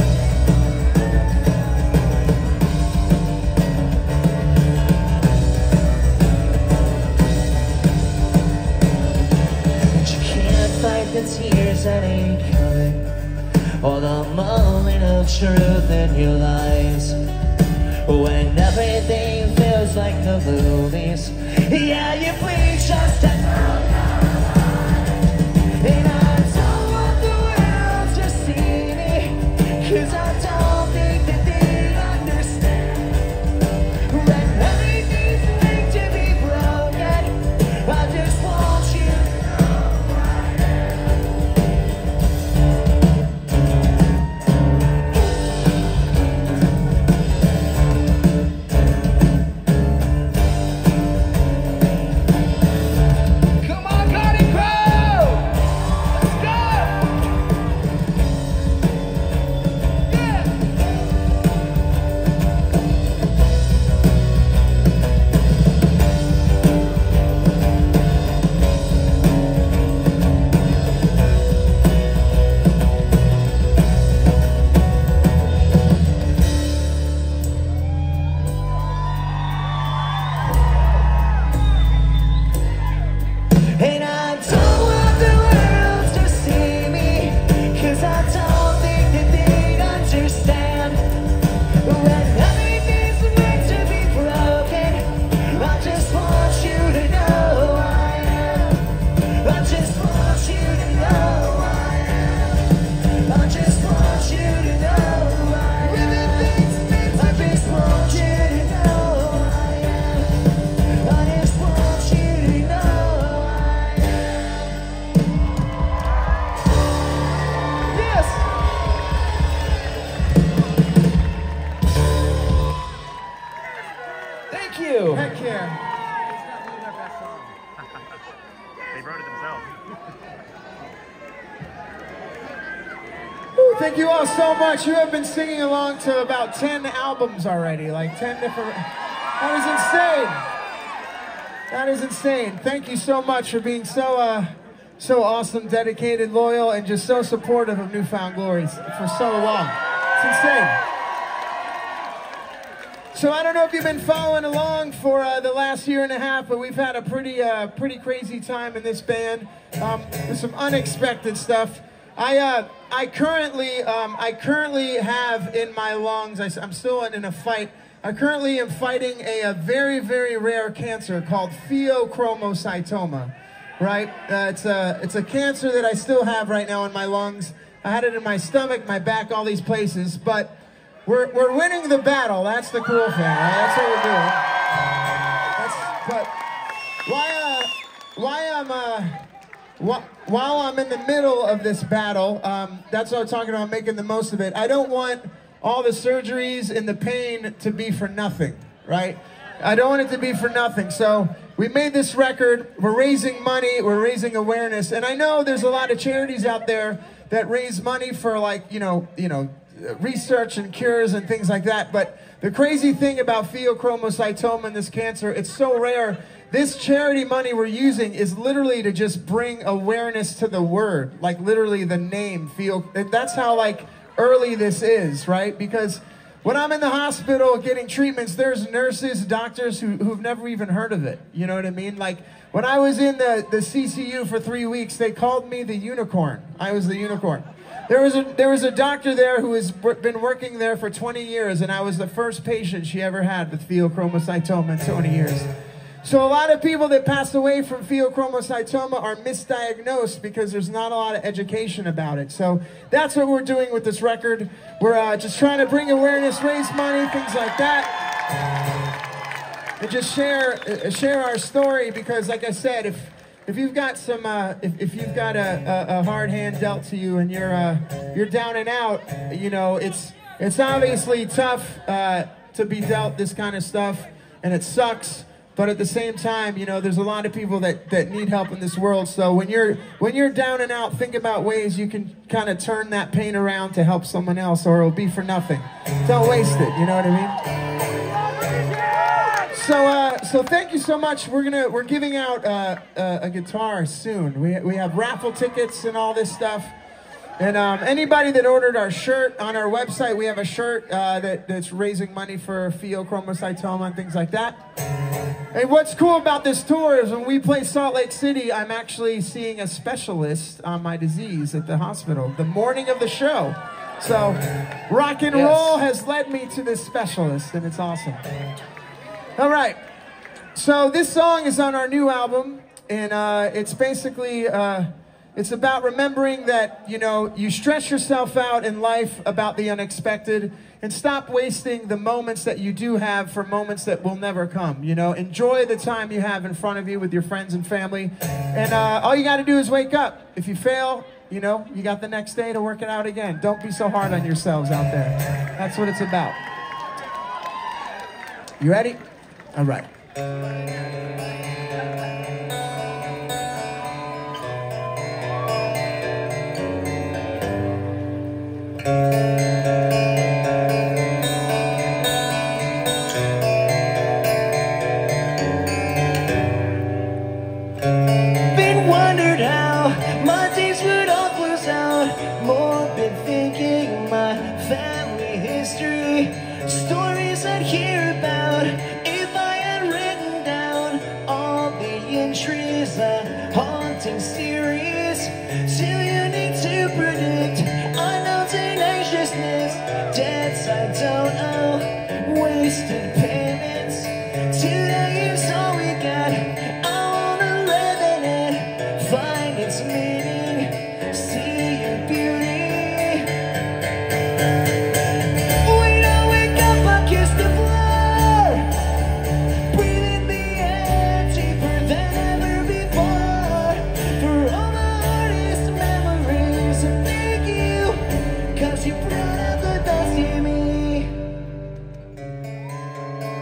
But you can't fight the tears that ain't coming, or the moment of truth in your lies. When everything feels like the movies, yeah, you please just to know. And I don't want the world to see me, cause I don't think that they understand. When everything's meant to be broken, I just want you to know who I Heck yeah. They wrote it themselves. Thank you all so much. You have been singing along to about ten albums already, like ten different... That is insane. That is insane. Thank you so much for being so, uh, so awesome, dedicated, loyal, and just so supportive of New Found Glory for so long. It's insane. So I don't know if you've been following along for uh, the last year and a half, but we've had a pretty, uh, pretty crazy time in this band um, with some unexpected stuff. I, uh, I currently, um, I currently have in my lungs. I, I'm still in a fight. I currently am fighting a, a very, very rare cancer called pheochromocytoma. Right? Uh, it's a, it's a cancer that I still have right now in my lungs. I had it in my stomach, my back, all these places, but. We're, we're winning the battle. That's the cool thing, right? That's what we're doing. That's, but why, uh, why I'm, uh, wh while I'm in the middle of this battle, um, that's what I'm talking about, making the most of it. I don't want all the surgeries and the pain to be for nothing, right? I don't want it to be for nothing. So we made this record. We're raising money. We're raising awareness. And I know there's a lot of charities out there that raise money for, like, you know, you know, research and cures and things like that. But the crazy thing about pheochromocytoma and this cancer, it's so rare. This charity money we're using is literally to just bring awareness to the word, like literally the name pheo. That's how like early this is, right? Because when I'm in the hospital getting treatments, there's nurses, doctors who, who've never even heard of it. You know what I mean? Like when I was in the, the C C U for three weeks, they called me the unicorn. I was the unicorn. There was a there was a doctor there who has been working there for twenty years, and I was the first patient she ever had with pheochromocytoma in twenty years. So a lot of people that pass away from pheochromocytoma are misdiagnosed because there's not a lot of education about it. So that's what we're doing with this record. We're uh, just trying to bring awareness, raise money, things like that, and just share uh, share our story. Because, like I said, if if you've got some, uh, if if you've got a, a, a hard hand dealt to you and you're uh, you're down and out, you know, it's it's obviously tough uh, to be dealt this kind of stuff, and it sucks. But at the same time, you know, there's a lot of people that, that need help in this world. So when you're when you're down and out, think about ways you can kind of turn that pain around to help someone else, or it'll be for nothing. Don't waste it. You know what I mean? So uh, so thank you so much. We're gonna we're giving out uh, uh, a guitar soon. We we have raffle tickets and all this stuff. And um, anybody that ordered our shirt on our website, we have a shirt uh, that, that's raising money for pheochromocytoma and things like that. And what's cool about this tour is when we play Salt Lake City, I'm actually seeing a specialist on my disease at the hospital the morning of the show. So rock and roll yes. has led me to this specialist, and it's awesome. All right. So this song is on our new album, and uh, it's basically... Uh, It's about remembering that, you know, you stress yourself out in life about the unexpected, and stop wasting the moments that you do have for moments that will never come. You know, enjoy the time you have in front of you with your friends and family. And uh, all you got to do is wake up. If you fail, you know, you got the next day to work it out again. Don't be so hard on yourselves out there. That's what it's about. You ready? All right. Been wondered how my days would all close out. More been thinking my family history, stories I'd hear about if I had written down all the entries. A haunting series, too unique to predict. Unknown tenaciousness, debts I don't owe, wasted payments. Today is all we got. I wanna live in it, find its meaning, see your beauty. When I wake up, I kiss the floor, breathe in the air deeper than ever before. For all my hardest memories, and thank you, 'cause you brought out the best in me.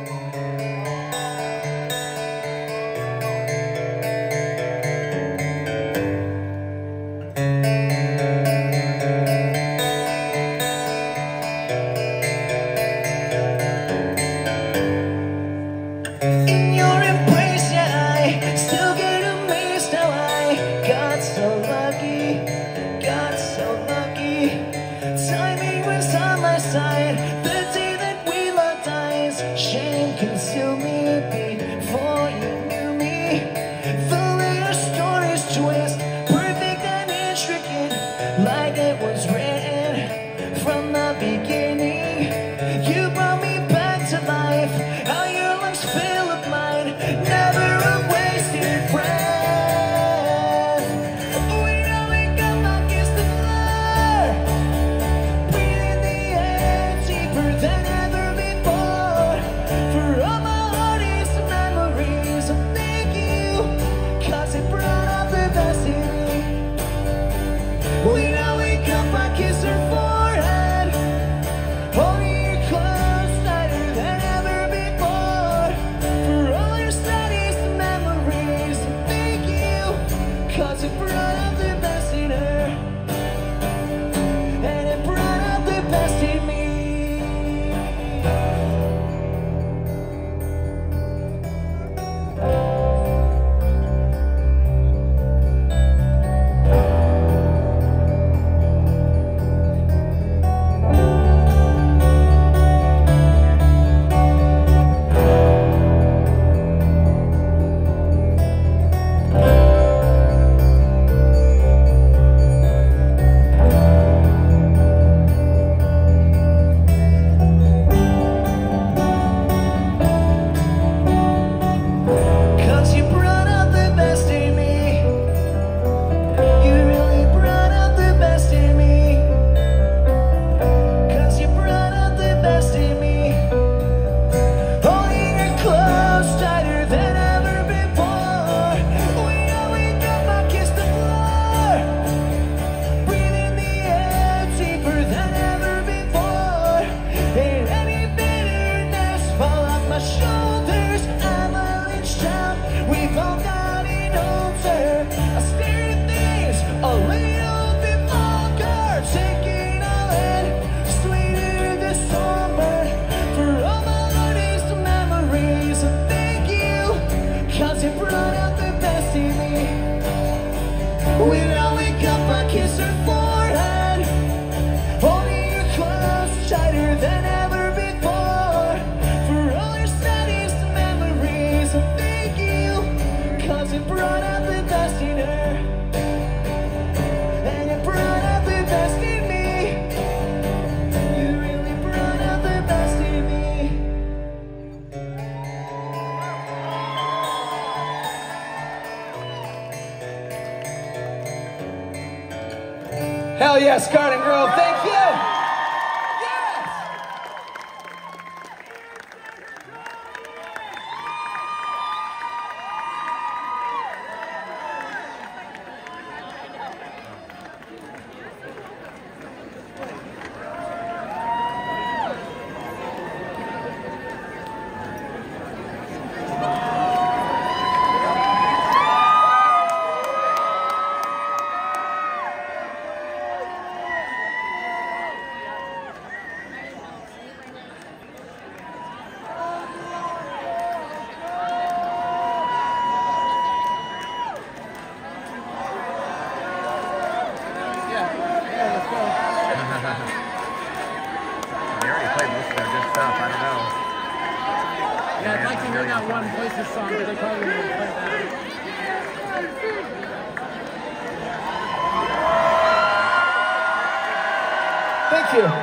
yes, Garden Grove, thank you. They already played most of their good stuff. I don't know. Yeah, I'd like to hear that one Places song, but they probably won't play that. Thank you.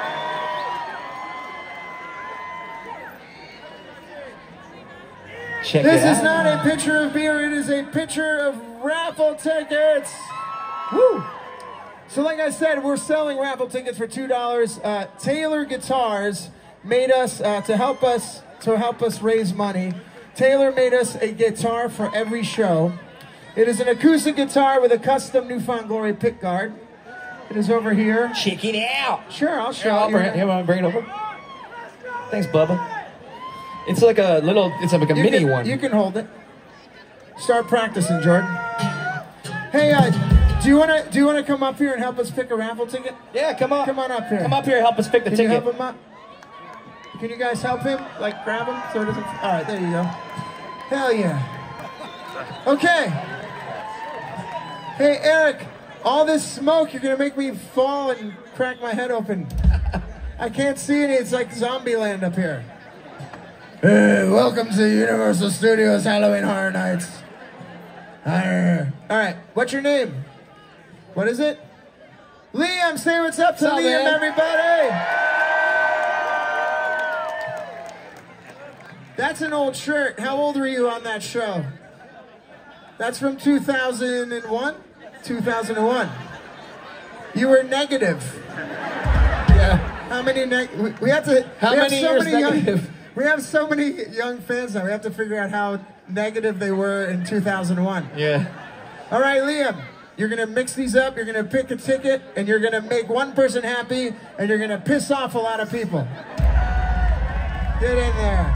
Check This it is out. not a pitcher of beer, it is a pitcher of raffle tickets. Woo! So like I said, we're selling raffle tickets for two dollars. Uh, Taylor Guitars made us, uh, to help us, to help us raise money. Taylor made us a guitar for every show. It is an acoustic guitar with a custom Newfound Glory pickguard. It is over here. Check it out. Sure, I'll show Here, I'll you. bring it, here, I'll bring it over. Thanks, Bubba. It's like a little, it's like a You mini can, one. You can hold it. Start practicing, Jordan. Hey, uh, do you wanna do you wanna come up here and help us pick a raffle ticket? Yeah, come on. Come on up here. Come up here, help us pick the Can ticket. you help him up? Can you guys help him? Like grab him so it doesn't. All right, there you go. Hell yeah. Okay. Hey, Eric. All this smoke, you're gonna make me fall and crack my head open. I can't see any. It's like Zombieland up here. Hey, welcome to Universal Studios Halloween Horror Nights. Arr. All right, what's your name? What is it? Liam, say what's up to What's up, Liam, man? everybody. That's an old shirt. How old were you on that show? That's from two thousand one? two thousand one. You were negative. Yeah. How many neg- we, we have to How we have many so years many negative? Young, we have so many young fans now. We have to figure out how negative they were in two thousand one. Yeah. All right, Liam, you're gonna mix these up, you're gonna pick a ticket, and you're gonna make one person happy, and you're gonna piss off a lot of people. Get in there.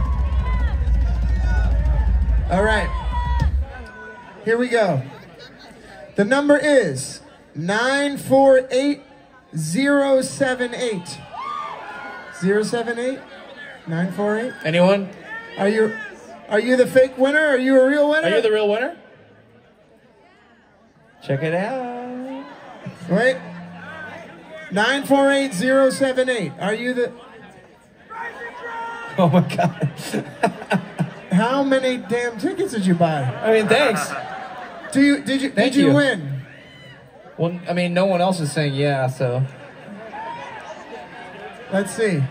All right. Here we go. The number is nine four eight zero seven eight. zero seven eight? nine four eight? Anyone? Are you are you the fake winner? Are you a real winner? Are you the real winner? Check it out. Wait. nine four eight zero seven eight. Are you the... Oh my God. How many damn tickets did you buy? I mean, thanks. Do you did you Thank did you, you. win? Well, I mean, no one else is saying yeah, so. Let's see.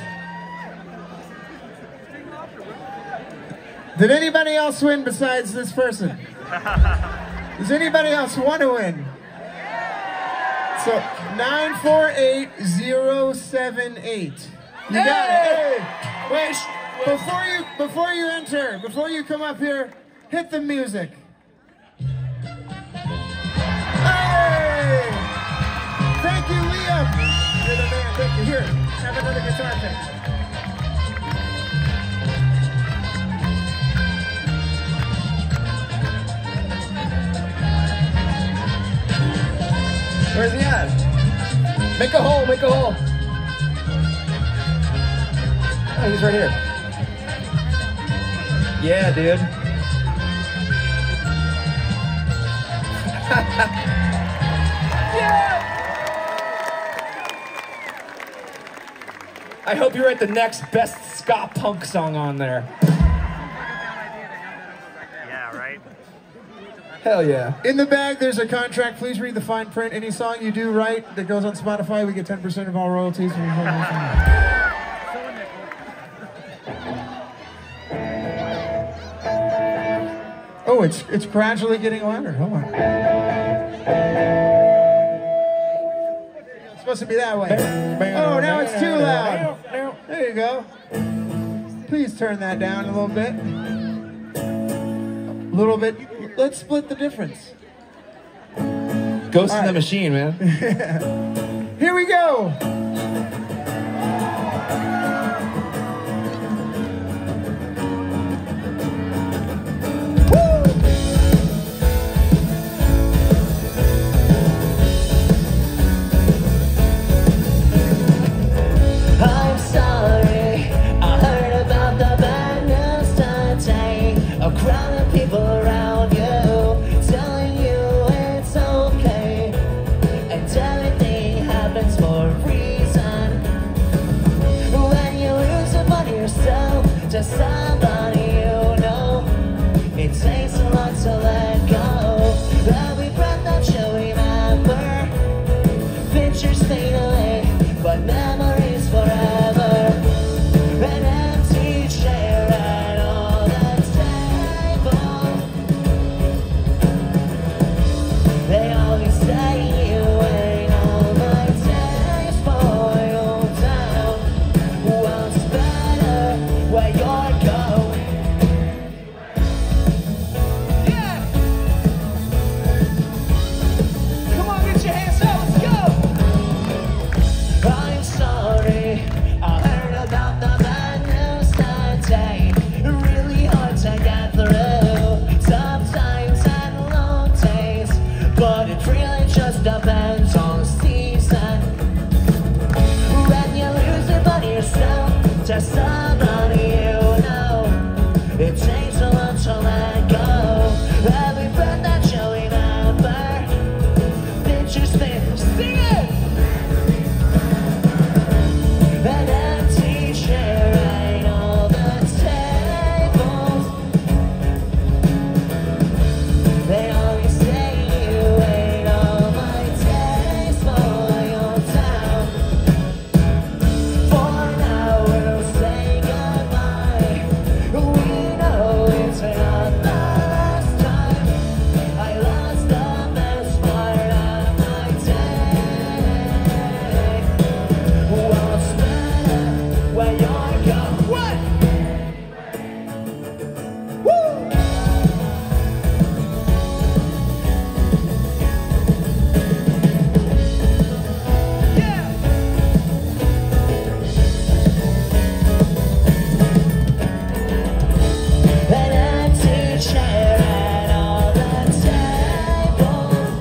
Did anybody else win besides this person? Does anybody else want to win? So nine four eight zero seven eight. You got it. Wait, before you before you enter, before you come up here, hit the music. Hey! Thank you, Liam. You're the man. Thank you. Here, have another guitar pick. Where's he at? Make a hole, make a hole. Oh, he's right here. Yeah, dude. Yeah! I hope you write the next best ska punk song on there. Yeah, right? Hell yeah. In the bag, there's a contract. Please read the fine print. Any song you do right that goes on Spotify, we get ten percent of all royalties. Oh, it's it's gradually getting louder. Hold on. supposed to be that way. Oh, now it's too loud. There you go. Please turn that down a little bit. A little bit. Let's split the difference. Ghost All in the right. Machine, man. Here we go. I'm sorry, I heard about the bad news today. A crowd of people around you, telling you it's okay, and everything happens for a reason. When you lose somebody yourself to somebody you know, it takes a lot to let go. Every breath that you remember, pictures fade away, but memories forever. An empty chair at all the tables. They always say you ain't all my days boiled down. What's better where you're going? Yeah! Come on, get your hands up, let's go! I'm sorry, I heard about the bad news today. Really hard to get through, tough times and long days, but it really just depends on the season. When you lose it by yourself to somebody you know, it takes a lot to let go. Every breath that you remember, pictures fade, sing it! An empty chair at all the tables. They always say you ain't all my days boiled down. For now we'll say goodbye. We know it's not the last time. I lost the best part of my day. What's better where you're going? What? Woo! Yeah! An empty chair at all the tables.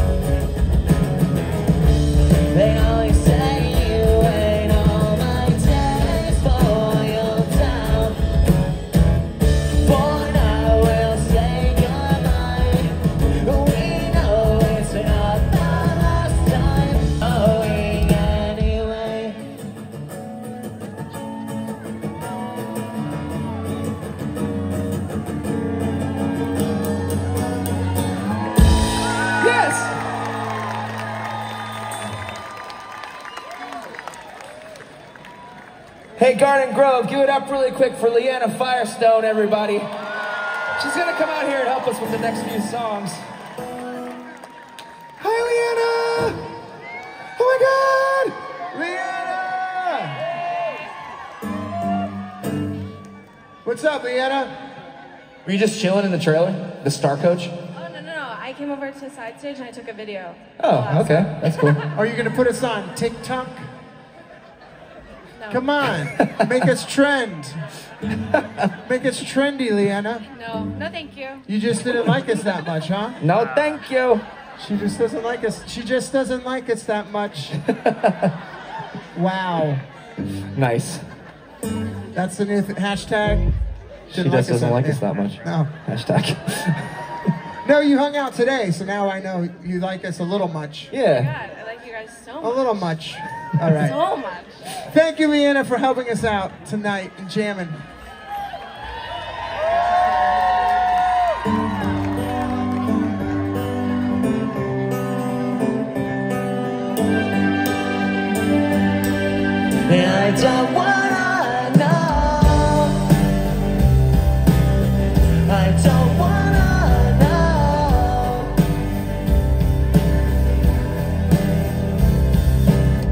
They always say you ain't all my days boiled down. For now we'll say goodbye. We know it's not the last time. Owing anyway. Yes! Hey, Garden Grove, give it up really quick for Leanna Firestone, everybody. She's gonna come out here and help us with the next few songs. Hi, Leanna! Oh my God! Leanna! What's up, Leanna? Were you just chilling in the trailer? The Star Coach? Oh, no, no, no. I came over to the side stage and I took a video. Oh, okay. That's cool. Are you gonna put us on TikTok? No. Come on, make us trend. Make us trendy, Leanna. No, no, thank you. You just didn't like us that much, huh? No, thank you. She just doesn't like us. She just doesn't like us that much. Wow. Nice. That's the new th- hashtag. She Didn't just like us doesn't that- like us yeah. that much. No. Hashtag. No, you hung out today, so now I know you like us a little much. Yeah. God, I like you guys so A much. little much. All right. So much. Thank you, Leanna, for helping us out tonight and jamming. I don't wanna know. I don't wanna know.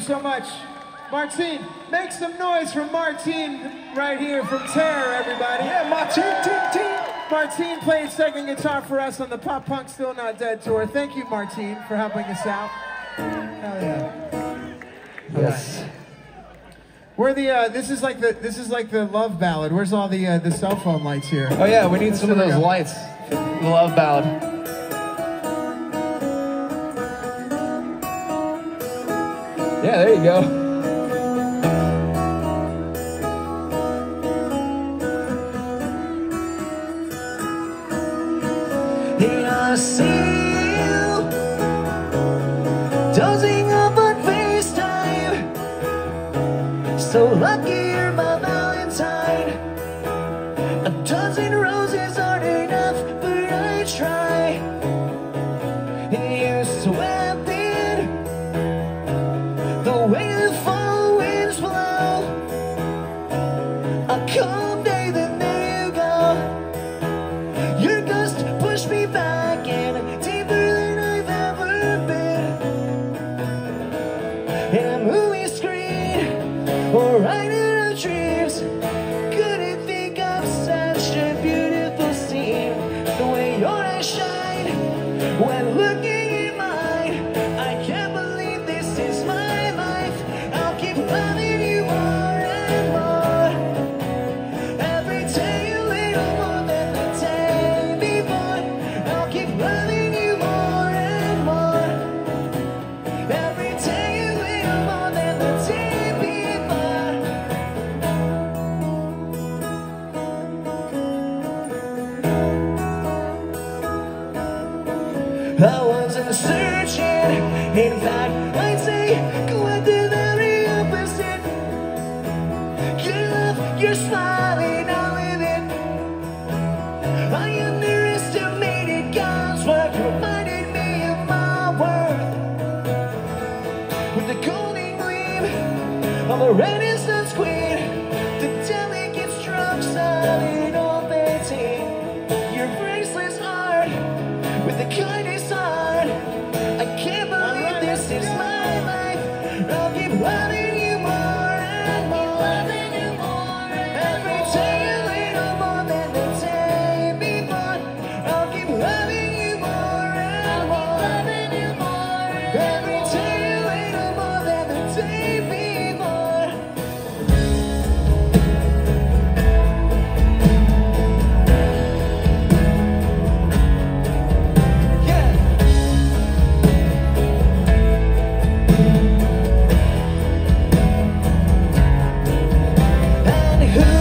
so much. Martine, make some noise for Martine right here from Terror, everybody. Yeah, Martine, Tine, Tine. Martine played second guitar for us on the Pop Punk Still Not Dead tour. Thank you, Martine, for helping us out. Hell yeah. Yes. Right. Where the uh, this is like the this is like the love ballad. Where's all the uh, the cell phone lights here? Oh yeah, we need some of those lights. The love ballad. Yeah, there you go. Here I see you dozing up on FaceTime. So lucky you're my Valentine. A dozen roses aren't enough, but I try. And you swept in the way the fall winds blow. A calm day, then there you go. Your gust pushed me back in deeper than I've ever been. In a movie screen or right in our dreams, couldn't think of such a beautiful scene. The way your eyes shine when looking in mine. I can't believe this is my life. I'll keep loving you more and more. Every day a little more than the day before. I'll keep loving you more and more. Every day a little more than the day before. I wasn't searching. In fact, I'd say quite the very opposite. Your love, your smiling, I live it. I underestimated God's work, reminded me of my worth. With the golden gleam of a Renaissance queen, the delicate strokes of an old painting. Your bracelets are with the kindest heart. I can't believe this is my life. I'll keep loving you more and more. Every day a little more than the day before. I'll keep loving you more and more. Every day a little more than the day before. Yeah. And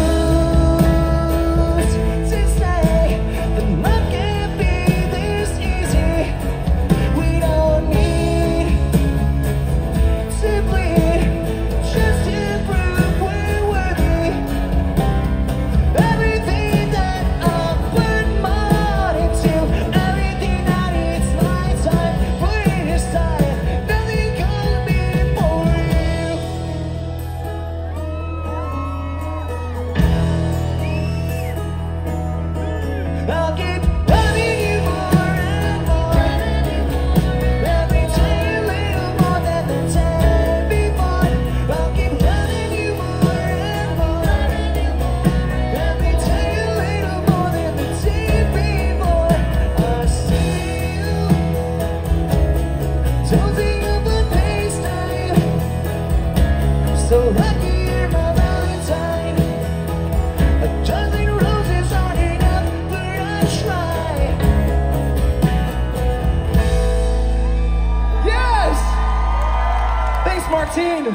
who's to say that love can't be this easy? We don't need to bleed just to prove we're worthy. Everything that I put my heart into, everything that it's my time, put it aside. Nothing can be for you. I'll keep loving you more and more. Every day a little more than the day before. I'll keep loving you more and more. Every day a little more than the day before. I see you dozing up on FaceTime. So lucky you're my Valentine. A dozen roses aren't enough, but I try. Yes! Thanks, Martine.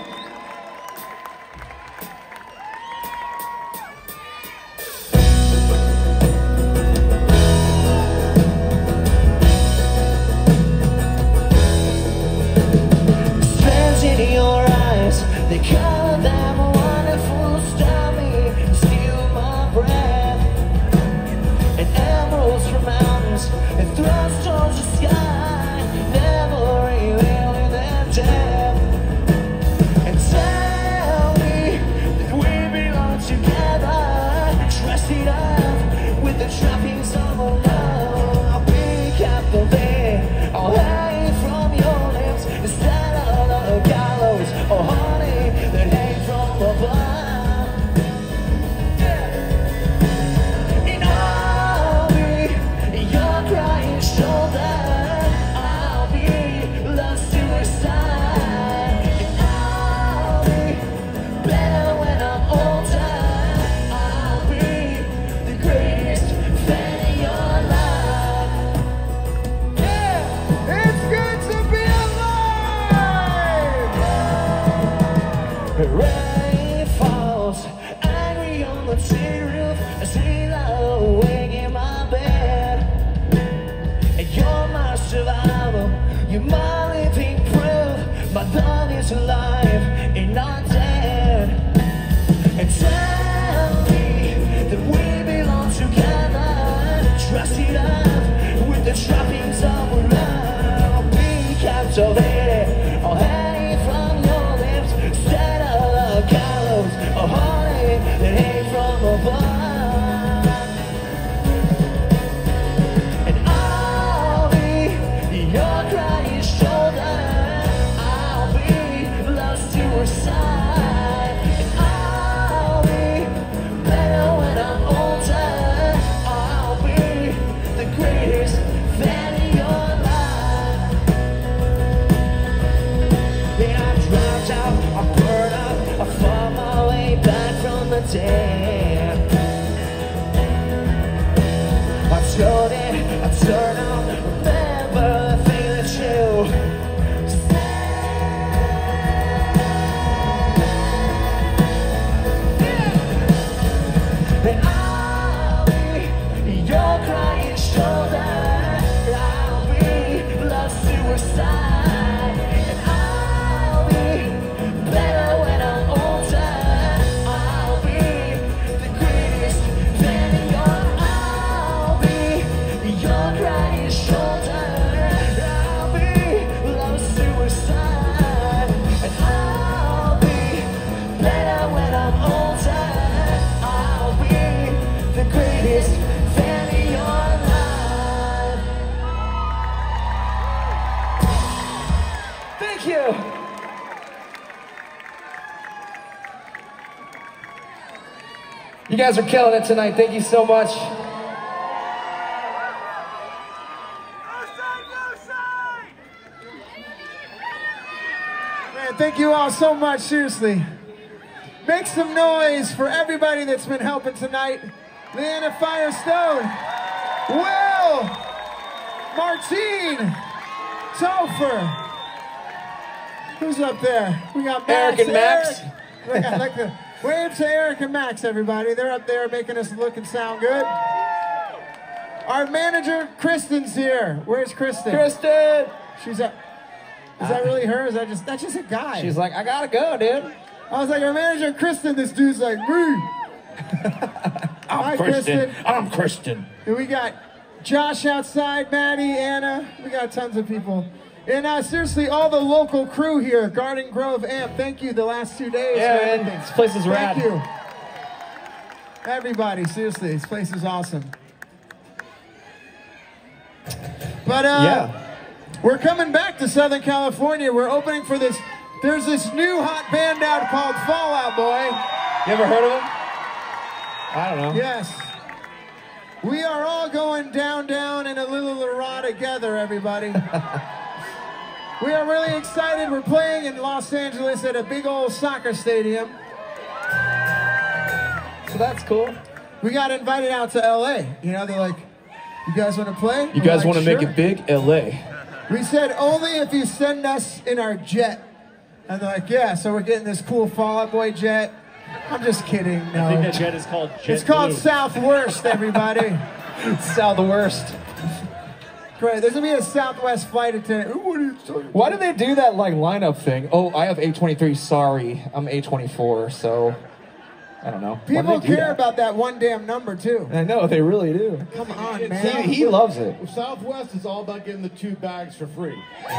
Strands in your eyes, they call them wonderful, stop me, steal my breath. And emeralds from mountains and throws towards the sky, never revealing their depth. dancing. I told it, I turned on, remember the thing that you said. And I'll be your crying shoulder. I'll be love suicide. And I'll be better when I'm older. I'll be the greatest fan in your. I'll be your crying shoulder. I'll be love suicide. And I'll be better when I'm older. I'll be the greatest fan in your life. Thank you. You guys are killing it tonight. Thank you so much. Man, thank you all so much, seriously. Make some noise for everybody that's been helping tonight. Leanna Firestone, Will, Martine, Topher. Who's up there? We got Max. Eric and Max. Eric. I'd like to wave to Eric and Max, everybody. They're up there making us look and sound good. Our manager, Kristen's here. Where's Kristen? Kristen. She's up. Is that really her? Is that just that's just a guy? She's like, I gotta go, dude. I was like, our manager, Kristen. This dude's like, me. Hi, Kristen. I'm Kristen. And we got Josh outside, Maddie, Anna. We got tons of people. And uh, seriously, all the local crew here, Garden Grove Amp. Thank you the last two days. Yeah, for man. everything. This place is rad. Thank you. Everybody, seriously, this place is awesome. But uh, Yeah. we're coming back to Southern California. We're opening for this. There's this new hot band out called Fall Out Boy. You ever heard of him? I don't know. Yes. We are all going down, down in a little hurrah together, everybody. We are really excited. We're playing in Los Angeles at a big old soccer stadium. So that's cool. We got invited out to L A. You know, they're like, you guys want to play? You We're guys like, want to make "Sure." it big? L A. We said, only if you send us in our jet. And they're like, yeah, so we're getting this cool Fall Out Boy jet. I'm just kidding. No. I think that jet is called Jet It's called Blue. Southwest, everybody. South the worst. Great. There's going to be a Southwest flight attendant. Ooh, what are you talking Why do they do that like lineup thing? Oh, I have A twenty-three. Sorry, I'm A twenty-four. So I don't know. Why do People they do care that? about that one damn number, too. I know they really do. Come on, man. He, he loves it. Southwest is all about getting the two bags for free. I,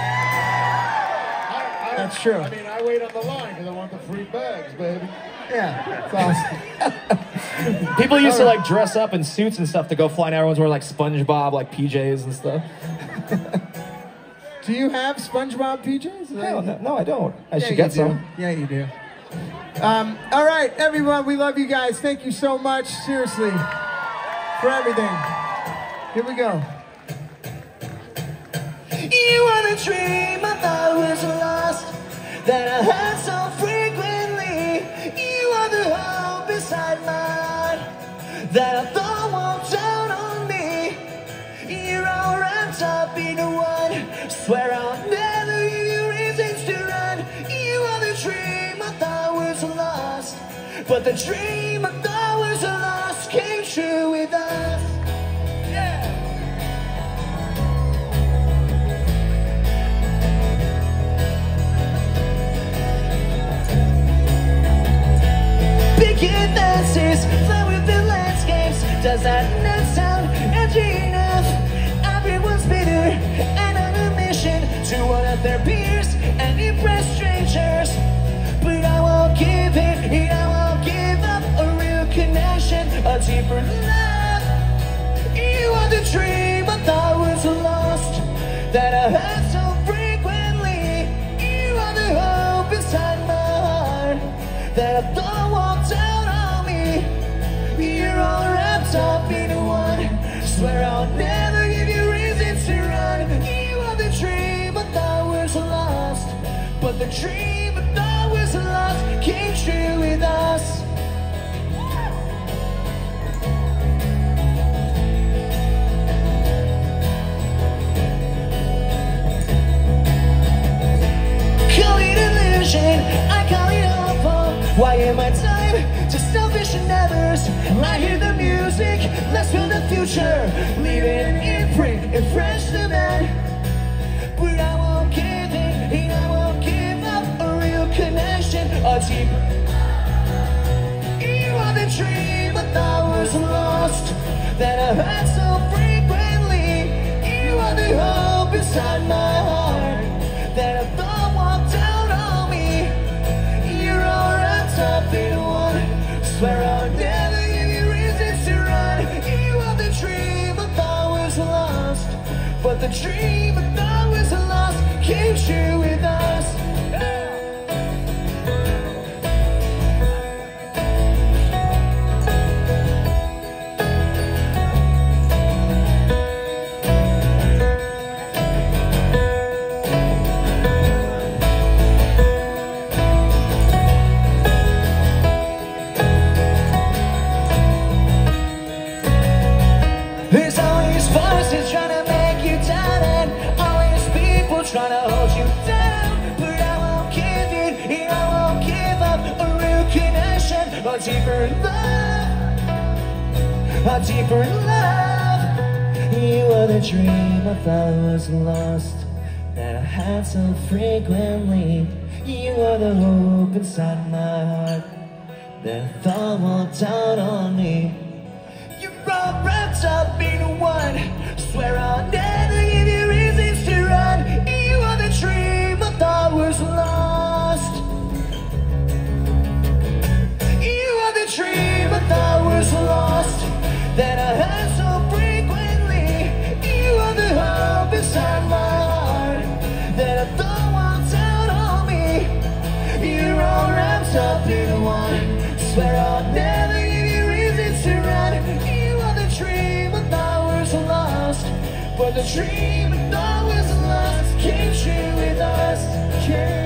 I, That's true. I mean, I wait on the line because I want the free bags, baby. Yeah, it's awesome. People used to like dress up in suits and stuff to go fly, and everyone's wearing like SpongeBob, like P Js and stuff. Do you have SpongeBob P Js? Hell no, no, I don't. I Yeah, should you get do. some. Yeah, you do. Um, all right, everyone, we love you guys. Thank you so much, seriously, for everything. Here we go. You are the dream I thought was lost, that I had so frequently. You are the hope inside my heart, that I thought won't down on me. You're all wrapped up in one, swear I'll never give you reasons to run. You are the dream I thought was lost, but the dream I thought was lost came true with us. Yeah. Picket fences, flow with the landscapes. Does that not sound edgy enough? Everyone's bitter and on a mission to one of their peers and impress strangers. But I won't give in, and I won't give up a real connection, a deeper love. You are the dream I thought was lost, that I had so frequently. You are the hope inside my heart, that I thought walked down on me. You're all wrapped up in one, swear I'll never give you reasons to run. You are the dream I thought was lost, but the dream I thought was lost came true with us. into the future, leaving an imprint in fresh demand. But I won't give in, and I won't give up a real connection, a deep. You are the dream I thought was lost, that I had so frequently. You are the hope inside my heart, that I thought walked out on me. You're all wrapped up in one, swear I'll never give you reasons to run. You are the dream I thought was lost, but the dream I thought was lost came true with us. There's always voices trying to make you down, and always people trying to hold you down. But I won't give in, and I won't give up a real connection, a deeper love, a deeper love. You are the dream I thought was lost, that I had so frequently. You are the hope inside my heart, that I thought walked out on me. You're all wrapped up in one, swear I'll never give you reasons to run. You are the dream I thought was lost. You are the dream I thought was lost, that I had so frequently. You are the hope inside my heart, that I thought walked out on me. You're all wrapped up in one, swear I'll never give you reasons to run. You are the dream I thought was lost, but the dream I thought was lost came true with us. Came